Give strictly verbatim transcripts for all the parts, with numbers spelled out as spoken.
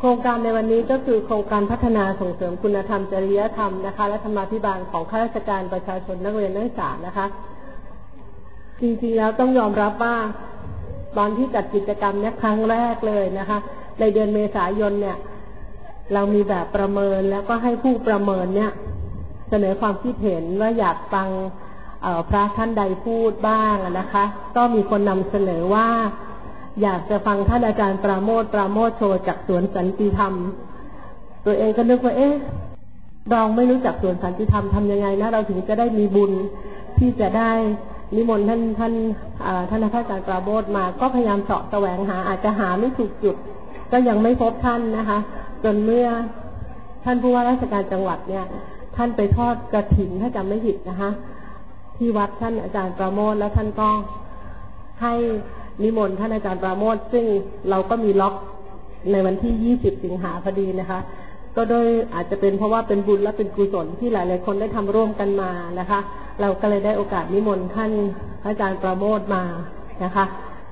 ครงการในวันนี้ก็คือโครงการพัฒนาส่งเสริมคุณธรรมจริยธรรมนะคะและธรรมาภิบาลของข้าราชการประชาชนนักเรียนนักศึกษานะคะจริงๆแล้วต้องยอมรับว่าตอนที่จัดกิจกรรมนี้ครั้งแรกเลยนะคะในเดือนเมษายนเนี่ยเรามีแบบประเมินแล้วก็ให้ผู้ประเมินเนี่ยเสนอความคิดเห็นว่าอยากฟังพระท่านใดพูดบ้างนะคะก็มีคนนำเสนอว่าอยากจะฟังท่านอาจารย์ปราโมทย์ปราโมทย์โชจากสวนสันติธรรมตัวเองก็นึกว่าเอ๊ะเราไม่รู้จักสวนสันติธรรมทำยังไงนะเราถึงจะได้มีบุญที่จะได้นิมนต์ท่านท่านท่านอาจารย์ปราโมทย์มาก็พยายามเสาะแสวงหาอาจจะหาไม่ถูกจุดก็ยังไม่พบท่านนะคะจนเมื่อท่านผู้ว่าราชการจังหวัดเนี่ยท่านไปทอดกฐินถ้าจำไม่ผิดนะคะที่วัดท่านอาจารย์ปราโมทย์แล้วท่านก็ให้นิมนต์ท่านอาจารย์ปราโมทย์ซึ่งเราก็มีล็อกในวันที่ยี่สิบสิงหาพอดีนะคะก็โดยอาจจะเป็นเพราะว่าเป็นบุญและเป็นกุศลที่หลายๆคนได้ทำร่วมกันมานะคะเราก็เลยได้โอกาสนิมนต์ท่านอาจารย์ปราโมทย์มานะคะ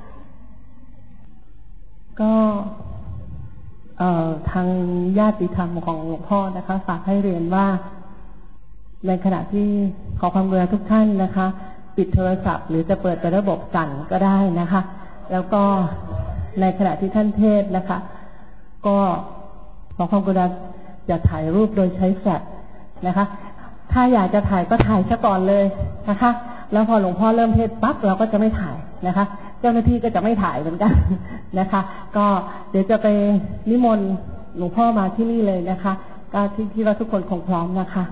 ก็เอ่อทางญาติธรรมของหลวงพ่อนะคะฝากให้เรียนว่าในขณะที่ขอความกรุณาทุกท่านนะคะปิดโทรศัพท์หรือจะเปิดเป็นระบบสั่นก็ได้นะคะแล้วก็ในขณะที่ท่านเทศนะคะก็ขอความกรุณาอย่าถ่ายรูปโดยใช้แฟลชนะคะถ้าอยากจะถ่ายก็ถ่ายซะก่อนเลยนะคะแล้วพอหลวงพ่อเริ่มเทศปั๊บเราก็จะไม่ถ่ายนะคะเจ้าหน้าที่ก็จะไม่ถ่ายเหมือนกันนะคะก็เดี๋ยวจะไปนิมนต์หลวงพ่อมาที่นี่เลยนะคะก็ที่ที่ว่าทุกคนคงพร้อมนะคะ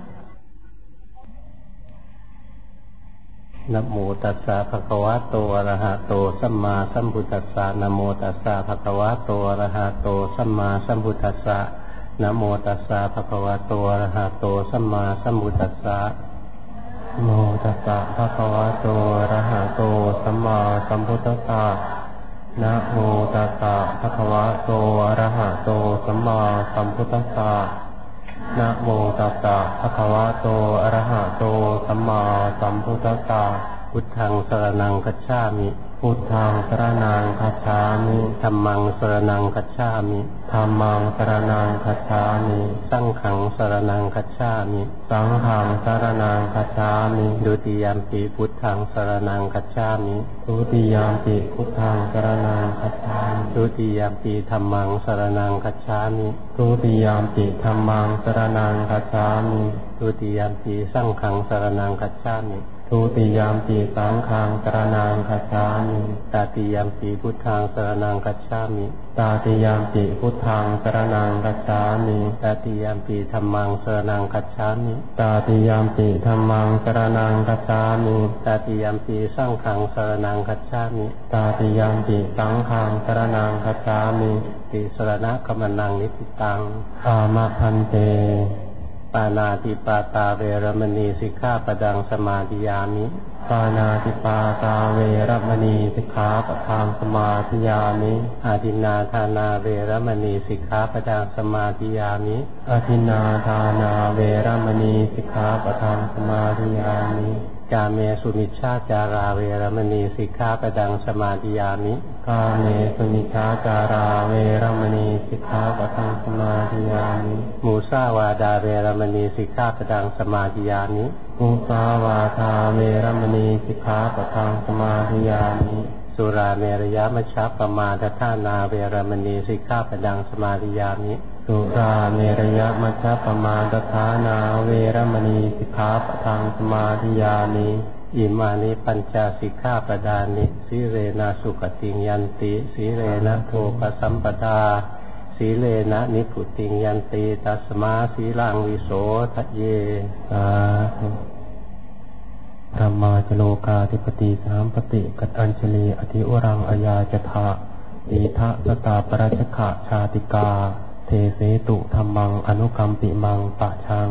นะโมตัสสะภะคะวะโตอะระหะโตสัมมาสัมพุทธัสสะนะโมตัสสะภะคะวะโตอะระหะโตสัมมาสัมพุทธัสสะนะโมตัสสะภะคะวะโตอะระหะโตสัมมาสัมพุทธัสสะนะโมตัสสะภะคะวะโตอะระหะโตสัมมาสัมพุทธัสสะนะโมตัสสะภะคะวะโตอะระหะโตสัมมาสัมพุทธัสสะนะโมตัสสะภะคะวะโตอะระหะโตสัมมาสัมพุทธัสสะพุทธังสรณังคัจฉามิพุทธังสรณังคัจฉามิธัมมังสรณังคัจฉามิธัมมังสรณังคัจฉามิสังฆังสรณังคัจฉามิสังฆังสรณังคัจฉามิดุติยัมปิพุทธังสรณังคัจฉามิดุติยัมปิพุทธังสรณังคัจฉามิดุติยัมปิธัมมังสรณังคัจฉามิดุติยัมปิธัมมังสรณังคัจฉามิดุติยัมปิสังฆังสรณังคัจฉามิทุติยามปีสังฆังสรณังคัจฉามิตติยามปีพุทธังสรณังคัจฉามิตติยามปีพุทธังสรณังคัจฉามิตติยามปีธัมมังสรณังคัจฉามิตติยามปีธัมมังสรณังคัจฉามิตติยามปีสังฆังสรณังคัจฉามิตติยามปีสังฆังสรณังคัจฉามิติสรณะกัมมังนิพพิตังอามะพันเตปานาติปาตาเวรมณีสิกขาปดังสมาธิยามิปานาติปาตาเวรมณีสิกขาปดังสมาธิยามิอาทินนาทานาเวรมณีสิกขาปดังสมาธิยามิอาทินนาทานาเวรมณีสิกขาปดังสมาธิยามิกาเมสุมิชฌาจาราเวรมณีสิกขาปดังสมาธิยามิกาเมสุมิชฌาจาราเวรมณีสิกขาปดังสมาธิยามิมุสาวาดาเวรมณีสิกขาปดังสมาธิยามิมุสาวาทาเวรมณีสิกขาปดังสมาธิยามิสุราเมรยมัชฌัปปมาทฐานาเวรมณีสิกขาปดังสมาธิยามิสุราเมรยมัชฌัปปมาทฐานาเวรมณีสิกขาปดังสมาธิยามิอิมานิปัญจสิกขาปดานิสีเรนะสุขติยันติสีเรนะโภคสัมปทาสีเลนะนิพุติยันติตัสมาสีลังวิโสทะเยสาธุธรรมาจโลกาธิปติสามปฏิกัตตัญชลีอธิวรังอายาจทะอิทะสตาปรัชขะชาติกาเทเสตุธรรมังอนุกัมปิมังปะชัง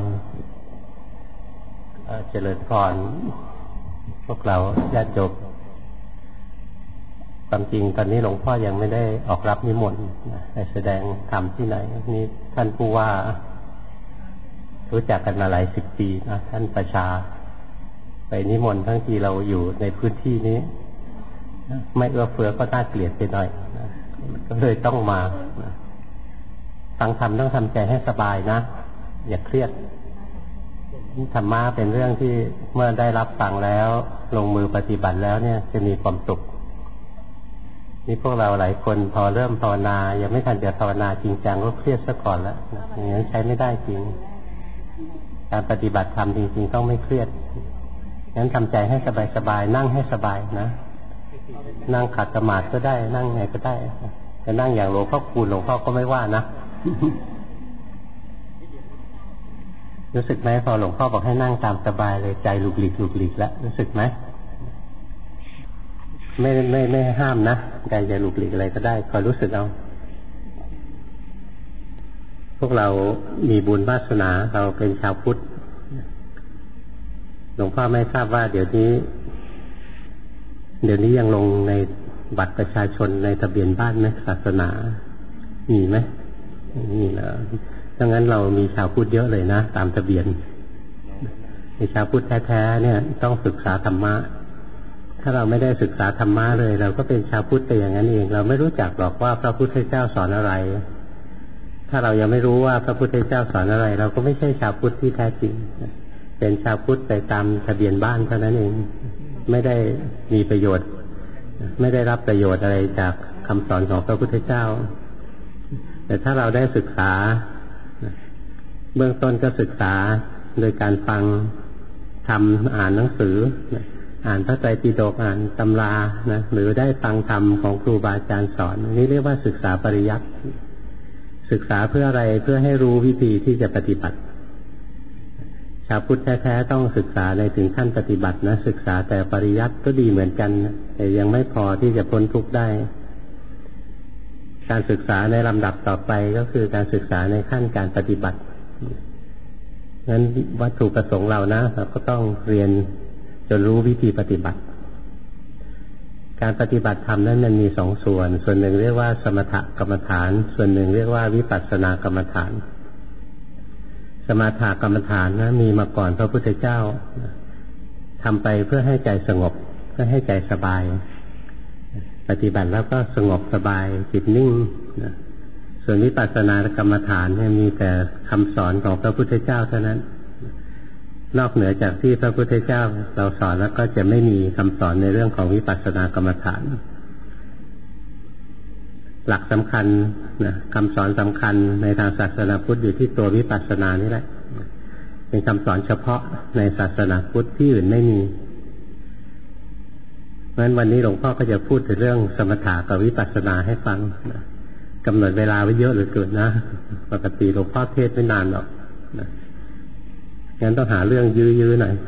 เจริญพรพวกเราญาติโยมความจริงตอนนี้หลวงพ่อยังไม่ได้ออกรับนิมนต์ไปแสดงธรรมที่ไหนนี่ท่านผู้ว่ารู้จักกันมาหลายสิบปีนะท่านประชาไปนิมนต์ทั้งที่เราอยู่ในพื้นที่นี้ไม่เอื้อเฟื้อก็น่าเกลียดไปหน่อยนะก็เลยต้องมานะฟังธรรมต้องทำใจให้สบายนะอย่าเครียดธรรมะเป็นเรื่องที่เมื่อได้รับฟังแล้วลงมือปฏิบัติแล้วเนี่ยจะมีความสุขนี่พวกเราหลายคนพอเริ่มภาวนายังไม่ทันจะภาวนาจริงจังก็เครียดซะก่อนแล้วอย่างนั้นใช้ไม่ได้จริงการปฏิบัติธรรมจริงๆต้องไม่เครียดงั้นทำใจให้สบายๆนั่งให้สบายนะนั่งขัดสมาธิก็ได้นั่งไงก็ได้จะนั่งอย่างหลวงพ่อคูณหลวงพ่อก็ไม่ว่านะรู้สึกไหมพอหลวงพ่อบอกให้นั่งตามสบายเลยใจหลุกหลีกหลุกหลีกแล้วรู้สึกไหมไม่ไม่ไม่ห้ามนะใจจะหลุกหลีกอะไรก็ได้คอยรู้สึกเอาพวกเรามีบุญวาสนาเราเป็นชาวพุทธหลวงพ่อไม่ทราบว่าเดี๋ยวนี้เดี๋ยวนี้ยังลงในบัตรประชาชนในทะเบียนบ้านไหมศาสนามีไหมมีแล้วดังนั้นเรามีชาวพุทธเยอะเลยนะตามทะเบียนในชาวพุทธแท้ๆเนี่ยต้องศึกษาธรรมะถ้าเราไม่ได้ศึกษาธรรมะเลยเราก็เป็นชาวพุทธไปอย่างนั้นเองเราไม่รู้จักหรอกว่าพระพุทธเจ้าสอนอะไรถ้าเรายังไม่รู้ว่าพระพุทธเจ้าสอนอะไรเราก็ไม่ใช่ชาวพุทธที่แท้จริงเป็นชาวพุทธไปตามทะเบียนบ้านเท่านั้นเองไม่ได้มีประโยชน์ไม่ได้รับประโยชน์อะไรจากคำสอนของพระพุทธเจ้าแต่ถ้าเราได้ศึกษาเบื้องต้นก็ศึกษาโดยการฟังทำอ่านหนังสืออ่านพระไตรปิฎกอ่านตำรานะหรือได้ฟังธรรมของครูบาอาจารย์สอนนี่เรียกว่าศึกษาปริยัติศึกษาเพื่ออะไรเพื่อให้รู้วิธีที่จะปฏิบัติชาวพุทธแท้ๆต้องศึกษาในถึงขั้นปฏิบัตินะศึกษาแต่ปริยัติก็ดีเหมือนกันแต่ยังไม่พอที่จะพ้นทุกข์ได้การศึกษาในลำดับต่อไปก็คือการศึกษาในขั้นการปฏิบัติงั้นวัตถุประสงค์เรานะเราก็ต้องเรียนจนรู้วิธีปฏิบัติการปฏิบัติธรรมนั้นมันมีสองส่วนส่วนหนึ่งเรียกว่าสมถกรรมฐานส่วนหนึ่งเรียกว่าวิปัสสนากรรมฐานสมถกรรมฐานนะมีมาก่อนพระพุทธเจ้าทำไปเพื่อให้ใจสงบเพื่อให้ใจสบายปฏิบัติแล้วก็สงบสบายจิตนิ่งนะส่วนวิปัสสนากรรมฐานเนี่ยมีแต่คำสอนของพระพุทธเจ้าเท่านั้นนอกเหนือจากที่พระพุทธเจ้าเราสอนแล้วก็จะไม่มีคำสอนในเรื่องของวิปัสสนากรรมฐานหลักสำคัญนะคำสอนสำคัญในทางศาสนาพุทธอยู่ที่ตัววิปัสสนานี่แหละเป็นคำสอนเฉพาะในศาสนาพุทธที่อื่นไม่มีเพราะฉะนั้นวันนี้หลวงพ่อก็จะพูดถึงเรื่องสมถะกับวิปัสสนาให้ฟังนะกำหนดเวลาไว้เยอะเหลือเกินนะปกติหลวงพ่อเทศไม่นานหรอกนะงั้นต้องหาเรื่องยื้อๆหน่อย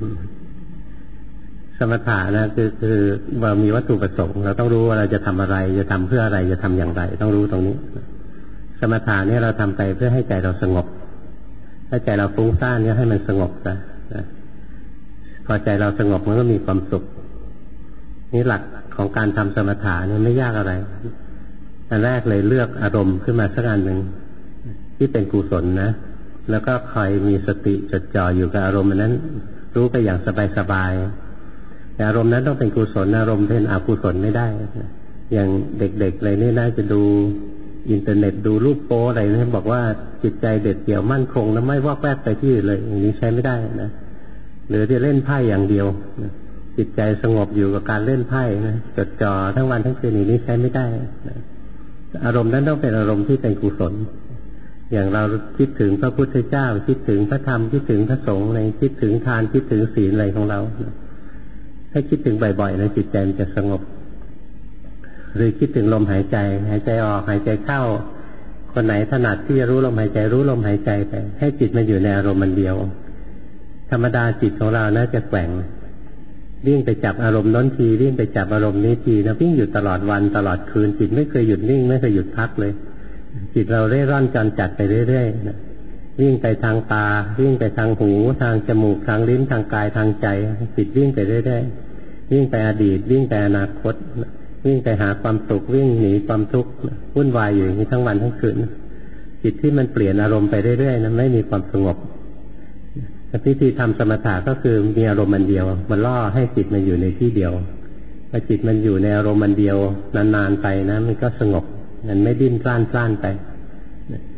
สมถะนะคือคือว่ามีวัตถุประสงค์เราต้องรู้ว่าเราจะทำอะไรจะทำเพื่ออะไรจะทำอย่างไรต้องรู้ตรงนี้สมถะเนี่ยเราทำไปเพื่อให้ใจเราสงบถ้าใจเราฟุ้งซ่านเนี่ยให้มันสงบซะพอใจเราสงบมันก็มีความสุขนี่หลักของการทำสมถะเนี่ยไม่ยากอะไรอันแรกเลยเลือกอารมณ์ขึ้นมาสักอันหนึ่งที่เป็นกุศลนะแล้วก็คอยมีสติจดจ่ออยู่กับอารมณ์นั้นรู้ไปอย่างสบายๆแต่อารมณ์นั้นต้องเป็นกุศลอารมณ์เป็นอกุศลไม่ได้อย่างเด็กๆอะไรนี่น่าจะดูอินเทอร์เน็ตดูรูปโป๊อะไรนี่บอกว่าจิตใจเด็ดเดี่ยวมั่นคงแล้วไม่วอกแวกไปที่อื่นเลยอย่างนี้ใช้ไม่ได้นะหรือจะเล่นไพ่อย่างเดียวจิตใจสงบอยู่กับการเล่นไพ่นะจดจ่อทั้งวันทั้งคืนอย่างนี้ใช้ไม่ได้นะอารมณ์นั้นต้องเป็นอารมณ์ที่เป็นกุศลอย่างเราคิดถึงพระพุทธเจ้าคิดถึงพระธรรมคิดถึงพระสงฆ์อะไรคิดถึงทานคิดถึงศีลอะไรของเราถ้าคิดถึงบ่อยๆนะจิตใจมันจะสงบหรือคิดถึงลมหายใจหายใจออกหายใจเข้าคนไหนถนัดที่จะรู้ลมหายใจรู้ลมหายใจไปให้จิตมันอยู่ในอารมณ์มันเดียวธรรมดาจิตของเราน่าจะแกว่งวิ่งไปจับอารมณ์น้นทีวิ่งไปจับอารมณ์นี้ทีนะวิ่งอยู่ตลอดวันตลอดคืนจิตไม่เคยหยุดนิ่งไม่เคยหยุดพักเลยจิตเราเร่ร่อนจรจัดไปเรื่อยๆวิ่งไปทางตาวิ่งไปทางหูทางจมูกทางลิ้นทางกายทางใจจิตวิ่งไปเรื่อยๆวิ่งไปอดีตวิ่งไปอนาคตวิ่งไปหาความสุขวิ่งหนีความทุกข์วุ่นวายอยู่อย่างนี้ทั้งวันทั้งคืนจิตที่มันเปลี่ยนอารมณ์ไปเรื่อยๆนั้นไม่มีความสงบวิธีทำสมถะก็คือมีอารมณ์มันเดียวมันล่อให้จิตมันอยู่ในที่เดียวพอจิตมันอยู่ในอารมณ์มันเดียวนานๆไปนะมันก็สงบมันไม่ดิ้นพล่านพล่านไป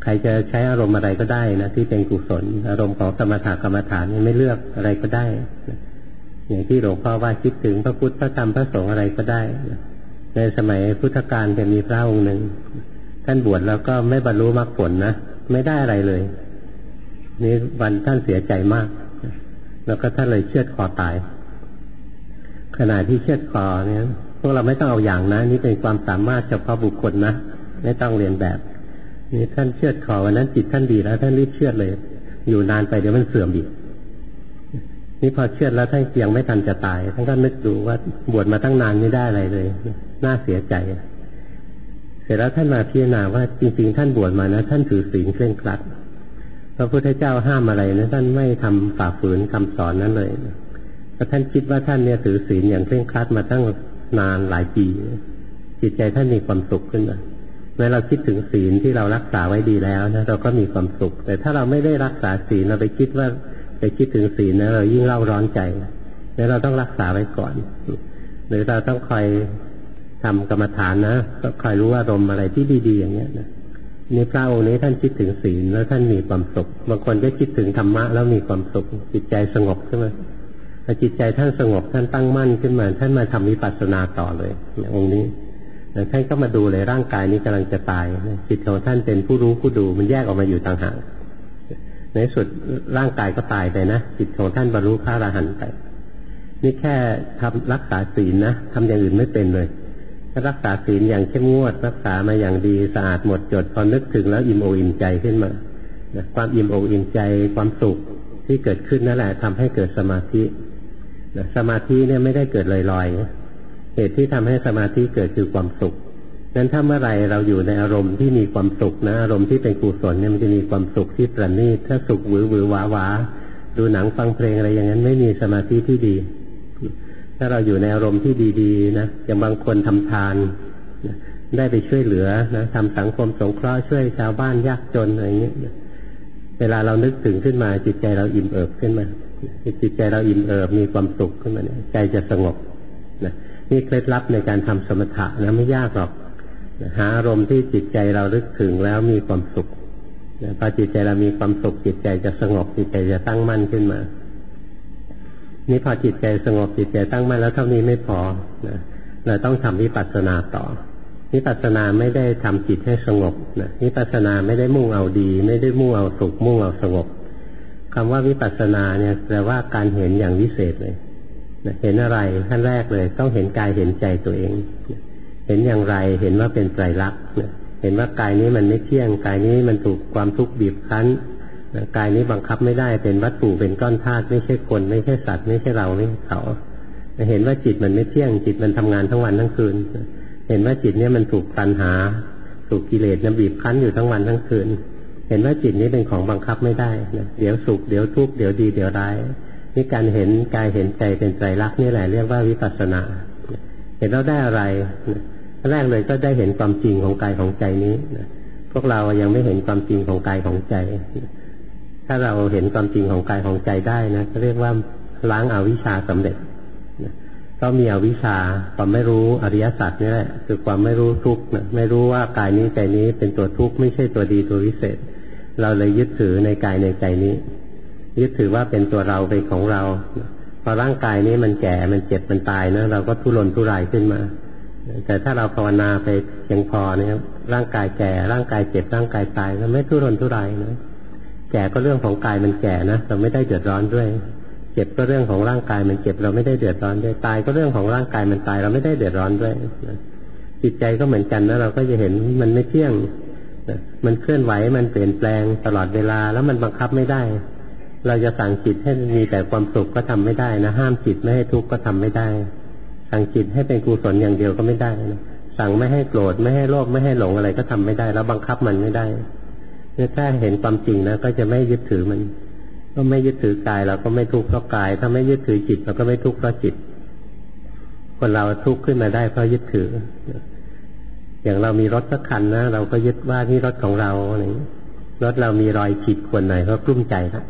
ใครจะใช้อารมณ์อะไรก็ได้นะที่เป็นกุศลอารมณ์ของสมถกรรมฐานไม่เลือกอะไรก็ได้อย่างที่หลวงพ่อว่าคิดถึงพระพุทธพระธรรมพระสงฆ์อะไรก็ได้ในสมัยพุทธกาลจะมีพระองค์หนึ่งท่านบวชแล้วก็ไม่บรรลุมรรคผลนะไม่ได้อะไรเลยนี่วันท่านเสียใจมากแล้วก็ท่านเลยเชือดคอตายขณะที่เชือดคอเนี่ยพวกเราไม่ต้องเอาอย่างนะนี่เป็นความสามารถเฉพาะบุคคลนะไม่ต้องเรียนแบบนี่ท่านเชือดคอวันนั้นจิตท่านดีแล้วท่านรีบเชือดเลยอยู่นานไปเดี๋ยวมันเสื่อมอีกนี่พอเชือดแล้วท่านยังไม่ทันจะตายท่านก็นึกดูว่าบวชมาตั้งนานไม่ได้อะไรเลยน่าเสียใจเสร็จแล้วท่านมาพิจารณาว่าจริงๆท่านบวชมานะท่านถือศีลเคร่งครัดพระพุทธเจ้าห้ามอะไรนะท่านไม่ทำฝ่าฝืนคำสอนนั้นเลยเพราะท่านคิดว่าท่านเนี่ยถือศีลอย่างเคร่งครัดมาตั้งนานหลายปีจิตใจท่านมีความสุขขึ้นมาเมื่อเราคิดถึงศีลที่เรารักษาไว้ดีแล้วนะเราก็มีความสุขแต่ถ้าเราไม่ได้รักษาศีลเราไปคิดว่าไปคิดถึงศีลนะเรายิ่งเล่าร้อนใจแล้วเราต้องรักษาไว้ก่อนหรือเราต้องคอยทำกรรมฐานนะก็คอยรู้อารมณ์อะไรที่ดีๆอย่างเงี้ยนะนี่พระองค์นี้ท่านคิดถึงศีลแล้วท่านมีความสุขบางคนก็คิดถึงธรรมะแล้วมีความสุขจิตใจสงบขึ้นมาพอจิตใจท่านสงบท่านตั้งมั่นขึ้นมาท่านมาทำวิปัสสนาต่อเลยองค์นี้แล้วท่านก็มาดูเลยร่างกายนี้กำลังจะตายจิตของท่านเป็นผู้รู้ผู้ดูมันแยกออกมาอยู่ต่างหากในสุดร่างกายก็ตายไปนะจิตของท่านบรรลุพระอรหันต์ไปนี่แค่ทำรักษาศีลนะทำอย่างอื่นไม่เป็นเลยถ้ารักษาศีลอย่างเข้มงวดรักษามาอย่างดีสะอาดหมดจดพอนึกถึงแล้วอิ่มอกอิ่มใจขึ้นมาความอิ่มอกอิ่มใจความสุขที่เกิดขึ้นนั่นแหละทำให้เกิดสมาธิสมาธิเนี่ยไม่ได้เกิดลอยๆเหตุที่ทำให้สมาธิเกิดคือความสุขนั้นถ้าเมื่อไรเราอยู่ในอารมณ์ที่มีความสุขนะอารมณ์ที่เป็นกุศลเนี่ยมันจะมีความสุขที่ประณีตถ้าสุขหวือหวือหวาหวาดูหนังฟังเพลงอะไรอย่างนั้นไม่มีสมาธิที่ดีถ้าเราอยู่ในอารมณ์ที่ดีๆนะอย่างบางคนทำทานได้ไปช่วยเหลือนะทำสังคมสงเคราะห์ช่วยชาวบ้านยากจนอะไรอย่างเงี้ยเวลาเรานึกถึงขึ้นมาจิตใจเราอิ่มเอิบขึ้นมาจิตใจเราอิ่มเอิบมีความสุขขึ้นมาเนี่ยใจจะสงบนะนี่เคล็ดลับในการทำสมถะนะไม่ยากหรอกหาอารมณ์ที่จิตใจเราลึกถึงแล้วมีความสุขพอจิตใจเรามีความสุขจิตใจจะสงบจิตใจจะตั้งมั่นขึ้นมานี่พอจิตใจสงบจิตใจตั้งมั่นแล้วเท่านี้ไม่พอนะเราต้องทำวิปัสสนาต่อวิปัสสนาไม่ได้ทำจิตให้สงบนะวิปัสสนาไม่ได้มุ่งเอาดีไม่ได้มุ่งเอาสุขมุ่งเอาสงบคำว่าวิปัสสนาเนี่ยแปลว่าการเห็นอย่างวิเศษเลยนะเห็นอะไรขั้นแรกเลยต้องเห็นกายเห็นใจตัวเองเห็นอย่างไรเห็นว่าเป็นไตรลักษณ์เห็นว่ากายนี้มันไม่เที่ยงกายนี้มันถูกความทุกข์บีบคั้นกายนี้บังคับไม่ได้เป็นวัตถุเป็นก้อนธาตุไม่ใช่คนไม่ใช่สัตว์ไม่ใช่เราไม่ใช่เขาเห็นว่าจิตมันไม่เที่ยงจิตมันทำงานทั้งวันทั้งคืนเห็นว่าจิตนี้มันถูกตัณหาถูกกิเลสนะบีบคั้นอยู่ทั้งวันทั้งคืนเห็นว่าจิตนี้เป็นของบังคับไม่ได้เดี๋ยวสุขเดี๋ยวทุกข์เดี๋ยวดีเดี๋ยวร้ายนี่การเห็นกายเห็นใจเป็นไตรลักษณ์นี่แหละเรียกว่าวิปัสสนาเห็นแล้วได้อะไรแรกเลยก็ได้เห็นความจริงของกายของใจนี้พวกเรายังไม่เห็นความจริงของกายของใจถ้าเราเห็นความจริงของกายของใจได้นะก็เรียกว่าล้างอวิชชาสำเร็จก็มีอวิชชาความไม่รู้อริยสัจนี่แหละคือความไม่รู้ทุกข์นะไม่รู้ว่ากายนี้ใจนี้เป็นตัวทุกข์ไม่ใช่ตัวดีตัววิเศษเราเลยยึดถือในกายในใจนี้ยึดถือว่าเป็นตัวเราเป็นของเราพอร่างกายนี้มันแก่มันเจ็บมันตายนะเราก็ทุรนทุรายขึ้นมาแต่ถ้าเราภาวนาไปเพียงพอเนี่ยร่างกายแก่ร่างกายเจ็บร่างกายตายเราไม่ทุรนทุรายนะแก่ก็เรื่องของกายมันแก่นะเราไม่ได้เดือดร้อนด้วยเจ็บก็เรื่องของร่างกายมันเจ็บเราไม่ได้เดือดร้อนด้วยตายก็เรื่องของร่างกายมันตายเราไม่ได้เดือดร้อนด้วยจิตใจก็เหมือนกันนะเราก็จะเห็นมันไม่เที่ยงมันเคลื่อนไหวมันเปลี่ยนแปลงตลอดเวลาแล้วมันบังคับไม่ได้เราจะสั่งจิตให้มีแต่ความสุขก็ทำไม่ได้นะห้ามจิตไม่ให้ทุกข์ก็ทำไม่ได้สั่งจิตให้เป็นกุศลอย่างเดียวก็ไม่ได้นะสั่งไม่ให้โกรธไม่ให้โลภไม่ให้หลงอะไรก็ทำไม่ได้แล้วบังคับมันไม่ได้เนี่ยถ้าเห็นความจริงนะก็จะไม่ยึดถือมันก็ไม่ยึดถือกายเราก็ไม่ทุกข์เพราะกายถ้าไม่ยึดถือจิตเราก็ไม่ทุกข์เพราะจิตคนเราทุกข์ขึ้นมาได้เพราะยึดถืออย่างเรามีรถสักคันนะเราก็ยึดว่านี่รถของเราอะไรรถเรามีรอยขีดข่วนหน่อยก็กลุ้มใจครับ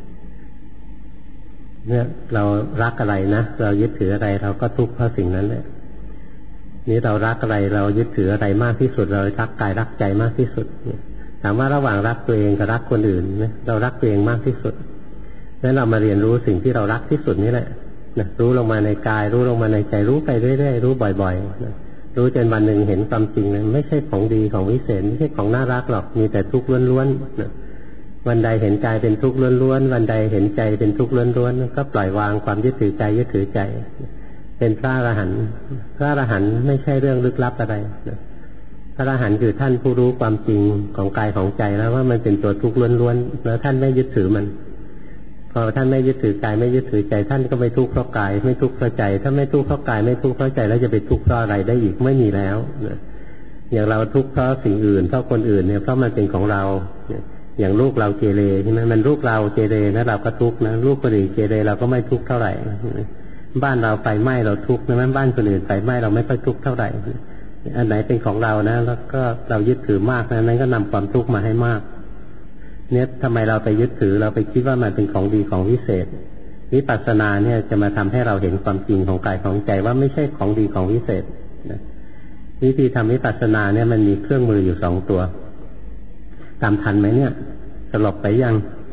เนี่ยเรารักอะไรนะเรายึดถืออะไรเราก็ทุกข์เพราะสิ่งนั้นแหละนี่เรารักอะไรเรายึดถืออะไรมากที่สุดเรารักกายรักใจมากที่สุดถามว่าระหว่างรักตัวเองกับรักคนอื่นนะเรารักตัวเองมากที่สุดงั้นเรามาเรียนรู้สิ่งที่เรารักที่สุดนี่แหละนะรู้ลงมาในกายรู้ลงมาในใจรู้ไปเรื่อยๆรู้บ่อยๆนะรู้จนวันหนึ่งเห็นความจริงเลยไม่ใช่ของดีของวิเศษไม่ใช่ของน่ารักหรอกมีแต่ทุกข์ล้วนๆนะวันใดเห็นกายเป็นทุกข์ล้วนๆวันใดเห็นใจเป็นทุกข์ล้วนๆก็ปล่อยวางความยึดถือใจยึดถือใจเป็นพระอรหันต์พระอรหันต์ไม่ใช่เรื่องลึกลับอะไรนะพระอรหันต์คือท่านผู้รู้ความจริงของกายของใจแล้วว่ามันเป็นตัวทุกข์ล้วนๆแล้วท่านไม่ยึดถือมันพอท่านไม่ยึดถือกายไม่ยึดถือใจท่านก็ไม่ทุกข์เพราะกายไม่ทุกข์เพราะใจถ้าไม่ทุกข์เพราะกายไม่ทุกข์เพราะใจแล้วจะไปทุกข์เพราะอะไรได้อีกไม่มีแล้วนะอย่างเราทุกข์เพราะสิ่งอื่นเพราะคนอื่นเนี่ยเพราะมันเป็นของเราอย่างลูกเราเกเรใช่ไหมมันลูกเราเกเรนะเราก็ทุกข์นะลูกคนอื่นเกเรเราก็ไม่ทุกข์เท่าไหร่บ้านเราไฟไหม้เราทุกข์นะบ้านคนอื่นไฟไหม้เราไม่ค่อยทุกข์เท่าไหร่อันไหนเป็นของเรานะแล้วก็เรายึดถือมากนะนั้นก็นำความทุกข์มาให้มากเนี่ยทำไมเราไปยึดถือเราไปคิดว่ามันเป็นของดีของวิเศษวิปัสสนาเนี่ยจะมาทำให้เราเห็นความจริงของกายของใจว่าไม่ใช่ของดีของวิเศษนะวิธีทำวิปัสสนาเนี่ยมันมีเครื่องมืออยู่สองตัวตามทันไหมเนี่ยสลบไปยัง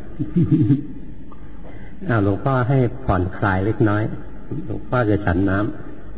อ้าวหลวงพ่อให้ผ่อนคลายเล็กน้อยหลวงพ่อจะฉันน้ำ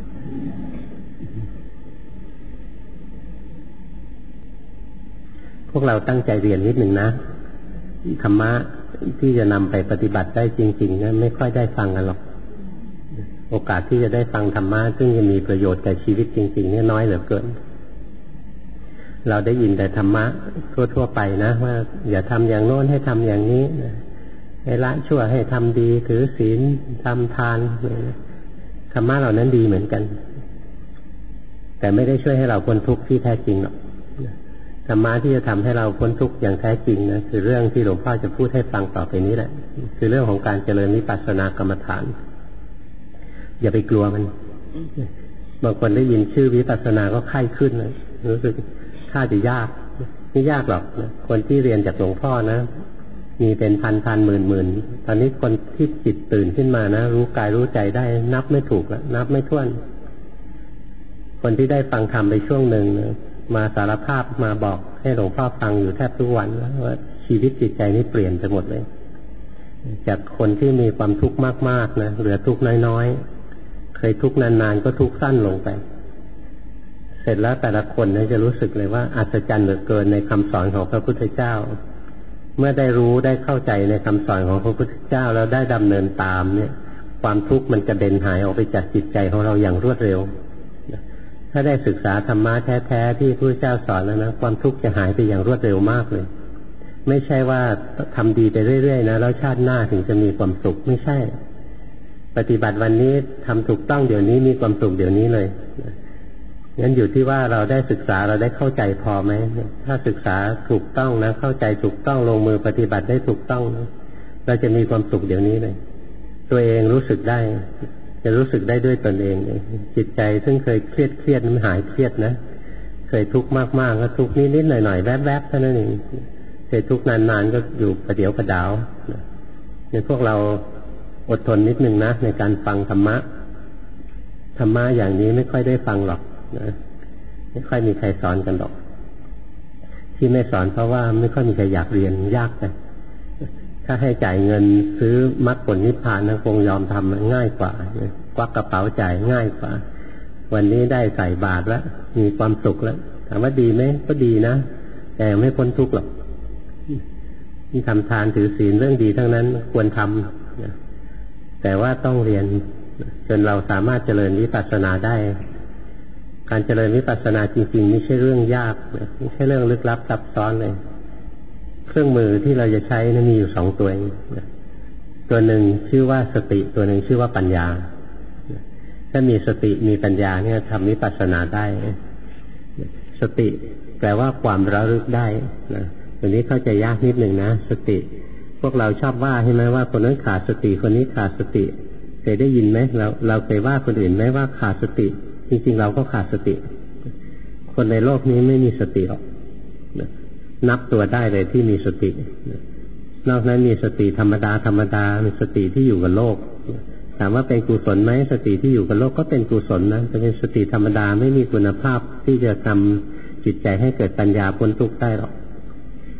พวกเราตั้งใจเรียนนิดหนึ่งนะธรรมะที่จะนำไปปฏิบัติได้จริงๆนะไม่ค่อยได้ฟังกันหรอกโอกาสที่จะได้ฟังธรรมะซึ่งจะมีประโยชน์แก่ชีวิตจริงๆเนี่ยน้อยเหลือเกินเราได้ยินแต่ธรรมะทั่วๆไปนะว่าอย่าทำอย่างโน้นให้ทำอย่างนี้ให้ละชั่วให้ทำดีถือศีลทำทานธรรมะเหล่านั้นดีเหมือนกันแต่ไม่ได้ช่วยให้เราพ้นทุกข์ที่แท้จริงหรอกธรรมะที่จะทำให้เราพ้นทุกข์อย่างแท้จริงนะคือเรื่องที่หลวงพ่อจะพูดให้ฟังต่อไปนี้แหละคือเรื่องของการเจริญวิปัสสนากรรมฐานอย่าไปกลัวมันบางคนได้ยินชื่อวิปัสสนาก็ไข้ขึ้นเลยรู้สึกถ้าจะยากไม่ยากหรอกนะคนที่เรียนจากหลวงพ่อนะมีเป็นพันพันหมื่นหมื่นตอนนี้คนที่จิตตื่นขึ้นมานะรู้กายรู้ใจได้นับไม่ถูกแล้วนับไม่ถ้วนคนที่ได้ฟังธรรมไปช่วงหนึ่งนะมาสารภาพมาบอกให้หลวงพ่อฟังอยู่แทบทุกวันว่าชีวิตจิตใจนี้เปลี่ยนไปหมดเลยจากคนที่มีความทุกข์มากๆนะเหลือทุกข์น้อยๆเคยทุกข์นานๆก็ทุกข์สั้นลงไปเสร็จแล้วแต่ละคนเนี่ยจะรู้สึกเลยว่าอัศจรรย์เหลือเกินในคำสอนของพระพุทธเจ้าเมื่อได้รู้ได้เข้าใจในคำสอนของพระพุทธเจ้าแล้วได้ดำเนินตามเนี่ยความทุกข์มันกระเด็นหายออกไปจากจิตใจของเราอย่างรวดเร็วถ้าได้ศึกษาธรรมะแท้ๆที่พระพุทธเจ้าสอนแล้วนะความทุกข์จะหายไปอย่างรวดเร็วมากเลยไม่ใช่ว่าทำดีไปเรื่อยๆนะแล้วชาติหน้าถึงจะมีความสุขไม่ใช่ปฏิบัติวันนี้ทำถูกต้องเดี๋ยวนี้มีความสุขเดี๋ยวนี้เลยงั้นอยู่ที่ว่าเราได้ศึกษาเราได้เข้าใจพอไหมถ้าศึกษาถูกต้องนะเข้าใจถูกต้องลงมือปฏิบัติได้ถูกต้องนะเราจะมีความสุขเดี๋ยวนี้เลยตัวเองรู้สึกได้จะรู้สึกได้ด้วยตนเองจิตใจซึ่งเคยเครียดเครียดมันหายเครียดนะเคยทุกข์มากๆก็ทุกข์นิดๆหน่อยๆแวบๆเท่านั้นเองเคยทุกข์นานๆก็อยู่ประเดี๋ยวประดาวเนี่ยพวกเราอดทนนิดนึงนะในการฟังธรรมะธรรมะอย่างนี้ไม่ค่อยได้ฟังหรอกนะไม่ค่อยมีใครสอนกันหรอกที่ไม่สอนเพราะว่าไม่ค่อยมีใครอยากเรียนยากไปถ้าให้จ่ายเงินซื้อมรรคผลนิพพานนะคงยอมทำง่ายกว่ากวักกระเป๋าจ่ายง่ายกว่าวันนี้ได้ใส่บาตรแล้วมีความสุขแล้วถามว่าดีไหมก็ดีนะแต่ไม่พ้นทุกข์หรอกที่ทำทานถือศีลเรื่องดีทั้งนั้นควรทำแต่ว่าต้องเรียนจนเราสามารถเจริญวิปัสสนาได้การเจริญวิปัสสนาจริงๆไม่ใช่เรื่องยากไม่ใช่เรื่องลึกลับซับซ้อนเลยเครื่องมือที่เราจะใช้นั้นมีอยู่สองตัวเองตัวหนึ่งชื่อว่าสติตัวหนึ่งชื่อว่าปัญญาถ้ามีสติมีปัญญาเนี่ยทำวิปัสสนาได้สติแปลว่าความระลึกได้นะตัวนี้เข้าใจยากนิดหนึ่งนะสติพวกเราชอบว่าใช่ไหมว่าคนนั้นขาดสติคนนี้ขาดสติเคยได้ยินไหมเราเราเคยว่าคนอื่นไหมว่าขาดสติจริงๆเราก็ขาดสติคนในโลกนี้ไม่มีสติหรอกนับตัวได้เลยที่มีสตินอกนั้นมีสติธรรมดาธรรมดาเป็นสติที่อยู่กับโลกถามว่าเป็นกุศลไหมสติที่อยู่กับโลกก็เป็นกุศลนะแต่เป็นสติธรรมดาไม่มีคุณภาพที่จะทำจิตใจให้เกิดปัญญาพ้นทุกข์ได้หรอก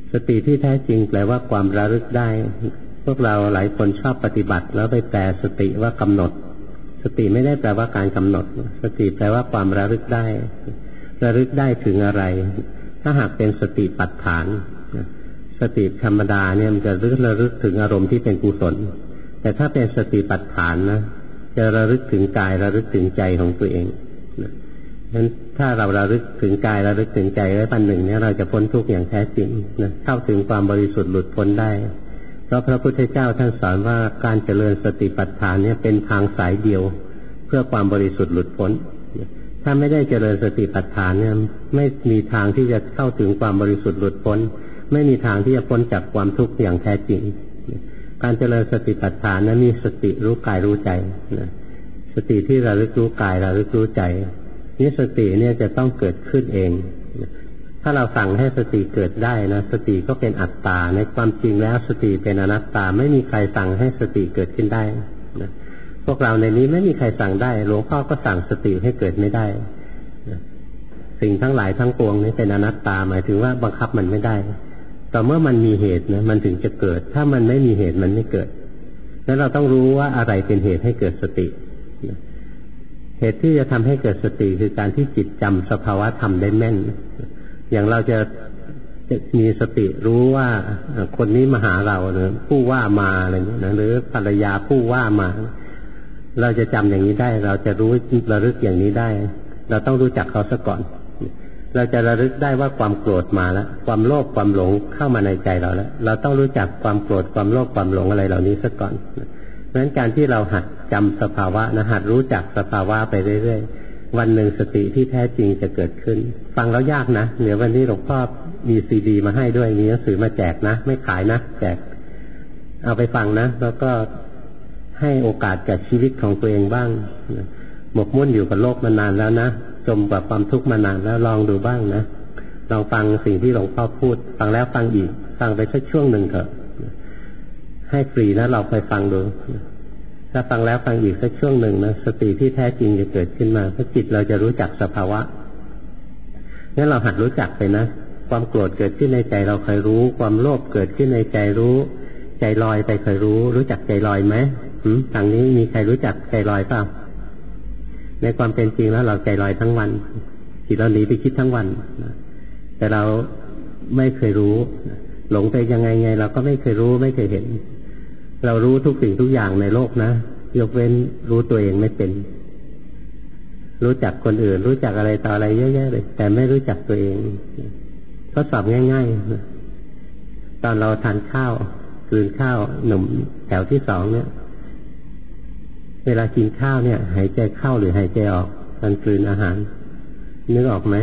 สติที่แท้จริงแปลว่าความระลึกได้พวกเราหลายคนชอบปฏิบัติแล้วไปแปลสติว่ากำหนดสติไม่ได้แปลว่าการกำหนดสติแปลว่าความระลึกได้ระลึกได้ถึงอะไรถ้าหากเป็นสติปัฏฐานสติธรรมดาเนี่ยมันจะระลึกระลึกถึงอารมณ์ที่เป็นกุศลแต่ถ้าเป็นสติปัฏฐานนะจะระลึกถึงกายระลึกถึงใจของตัวเองฉะนั้นถ้าเราระลึกถึงกายระลึกถึงใจไว้ปันหนึ่งเนี่ยเราจะพ้นทุกข์อย่างแท้จริงนะเข้าถึงความบริสุทธิ์หลุดพ้นได้เพราะพระพุทธเจ้าท่านสอนว่าการเจริญสติปัฏฐานเนี่ยเป็นทางสายเดียวเพื่อความบริสุทธิ์หลุดพ้นถ้าไม่ได้เจริญสติปัฏฐานเนี่ยไม่มีทางที่จะเข้าถึงความบริสุทธิ์หลุดพ้นไม่มีทางที่จะพ้นจากความทุกข์อย่างแท้จริงการเจริญสติปัฏฐานนั้นมีสติรู้กายรู้ใจนะสติที่ระลึกรู้กายระลึกรู้ใจนี่สติเนี่ยจะต้องเกิดขึ้นเองถ้าเราสั่งให้สติเกิดได้นะสติก็เป็นอัตตาในความจริงแล้วสติเป็นอนัตตาไม่มีใครสั่งให้สติเกิดขึ้นได้นะพวกเราในนี้ไม่มีใครสั่งได้หลวงพ่อก็สั่งสติให้เกิดไม่ได้นะสิ่งทั้งหลายทั้งปวงนี้เป็นอนัตตาหมายถึงว่าบังคับมันไม่ได้แต่เมื่อมันมีเหตุนะมันถึงจะเกิดถ้ามันไม่มีเหตุมันไม่เกิดแล้วเราต้องรู้ว่าอะไรเป็นเหตุให้เกิดสตินะเหตุที่จะทำให้เกิดสติคือการที่จิตจำสภาวะธรรมได้แม่นอย่างเราจะมีสติรู้ว่าคนนี้มาหาเราหรือผู้ว่ามาอะไรอย่างนี้นะหรือภรรยาผู้ว่ามาเราจะจำอย่างนี้ได้เราจะรู้ระลึกอย่างนี้ได้เราต้องรู้จักเขาซะก่อนเราจะระลึกได้ว่าความโกรธมาแล้วความโลภความหลงเข้ามาในใจเราแล้วเราต้องรู้จักความโกรธความโลภความหลงอะไรเหล่านี้ซะก่อนเพราะฉะนั้นการที่เราหัดจำสภาวะนะหัดรู้จักสภาวะไปเรื่อยๆวันหนึ่งสติที่แท้จริงจะเกิดขึ้นฟังแล้วยากนะเดี๋ยววันนี้หลวงพ่อมีซีดีมาให้ด้วยมีหนังสือมาแจกนะไม่ขายนะแจกเอาไปฟังนะแล้วก็ให้โอกาสกับชีวิตของตัวเองบ้างหมกมุ่นอยู่กับโลกมานานแล้วนะจมกับความทุกข์มานานแล้วลองดูบ้างนะลองฟังสิ่งที่หลวงพ่อพูดฟังแล้วฟังอีกฟังไปสักช่วงหนึ่งเถอะให้ฟรีนะเราไปฟังดูถ้าฟังแล้วฟังอีกสักช่วงหนึ่งนะสติที่แท้จริงจะเกิดขึ้นมาเพราะจิตเราจะรู้จักสภาวะงั้นเราหัดรู้จักไปนะความโกรธเกิดขึ้นในใจเราเคยรู้ความโลภเกิดขึ้นในใจรู้ใจลอยไปเคยรู้รู้จักใจลอยไหมทางนี้มีใครรู้จักใจลอยเปล่าในความเป็นจริงแล้วเราใจลอยทั้งวันจิตเราหนีไปคิดทั้งวันแต่เราไม่เคยรู้หลงไปยังไงไงเราก็ไม่เคยรู้ไม่เคยเห็นเรารู้ทุกสิ่งทุกอย่างในโลกนะยกเว้นรู้ตัวเองไม่เป็นรู้จักคนอื่นรู้จักอะไรต่ออะไรเยอะแยะเลยแต่ไม่รู้จักตัวเองทดสอบง่ายๆตอนเราทานข้าวกลืนข้าวหนุ่มแถวที่สองเนี่ยเวลากินข้าวเนี่ยหายใจเข้าหรือหายใจออกตอนกลืนอาหารนึกออกไหม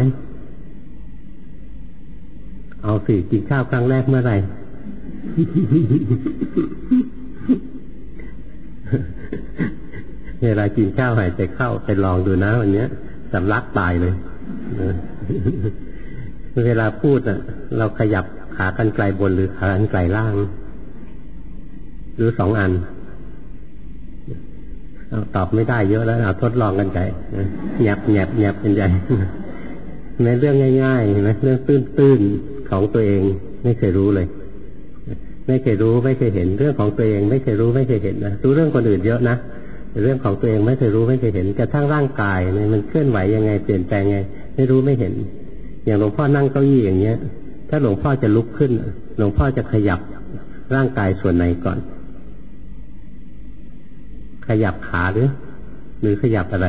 เอาสิกินข้าวครั้งแรกเมื่อไหร่ เวลากินข้าวหายใจเข้าไปลองดูนะวันนี้สำลักตายเลย เวลาพูดอ่ะเราขยับขากรรไกรบนหรือขากรรไกรล่างหรือสองอันเอาตอบไม่ได้เยอะแล้วเอาทดลองกันใจแยบแยบแยบเป็นใหญ่ในเรื่องง่ายๆเห็นไหมเรื่องตื้นๆของตัวเองไม่เคยรู้เลยไม่เคยรู้ไม่เคยเห็นเรื่องของตัวเองไม่เคยรู้ไม่เคยเห็นนะรู้เรื่องคนอื่นเยอะนะแต่เรื่องของตัวเองไม่เคยรู้ไม่เคยเห็นกระทั่งร่างกายเนี่ยมันเคลื่อนไหวยังไงเปลี่ยนแปลงไงไม่รู้ไม่เห็นอย่างหลวงพ่อนั่งเก้าอี้อย่างเงี้ยถ้าหลวงพ่อจะลุกขึ้นหลวงพ่อจะขยับร่างกายส่วนไหนก่อนขยับขาหรือหรือขยับอะไร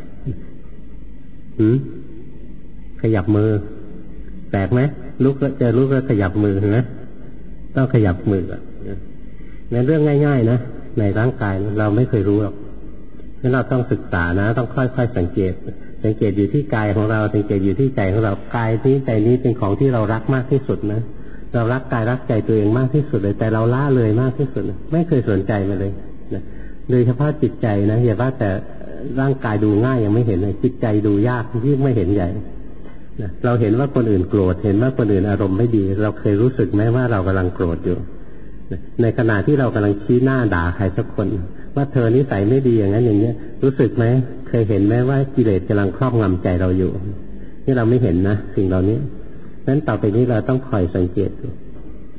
หืมขยับมือแปลกไหมลุกแล้วจะลุกแล้วขยับมือเห็นไหมต้องขยับมืออ่ะในเรื่องง่ายๆนะในร่างกายเราไม่เคยรู้หรอกงั้นเราต้องศึกษานะต้องค่อยๆสังเกตสังเกตอยู่ที่กายของเราสังเกตอยู่ที่ใจของเรากายนี้ใจนี้เป็นของที่เรารักมากที่สุดนะเรารักกายรักใจตัวเองมากที่สุดเลยแต่เราละเลยมากที่สุดไม่เคยสนใจมันเลยนะโดยเฉพาะจิตใจนะอย่าว่าแต่ร่างกายดูง่ายยังไม่เห็นเลยจิตใจดูยากยิ่งไม่เห็นใหญ่นะเราเห็นว่าคนอื่นโกรธเห็นว่าคนอื่นอารมณ์ไม่ดีเราเคยรู้สึกไหมว่าเรากำลังโกรธอยู่นะในขณะที่เรากำลังชี้หน้าด่าใครสักคนว่าเธอนิสัยไม่ดีอย่างนั้นอย่างนี้รู้สึกไหมเคยเห็นไหมว่ากิเลสกำลังครอบงำใจเราอยู่นี่เราไม่เห็นนะสิ่งเหล่านี้นั้นต่อไปนี้เราต้องคอยสังเกต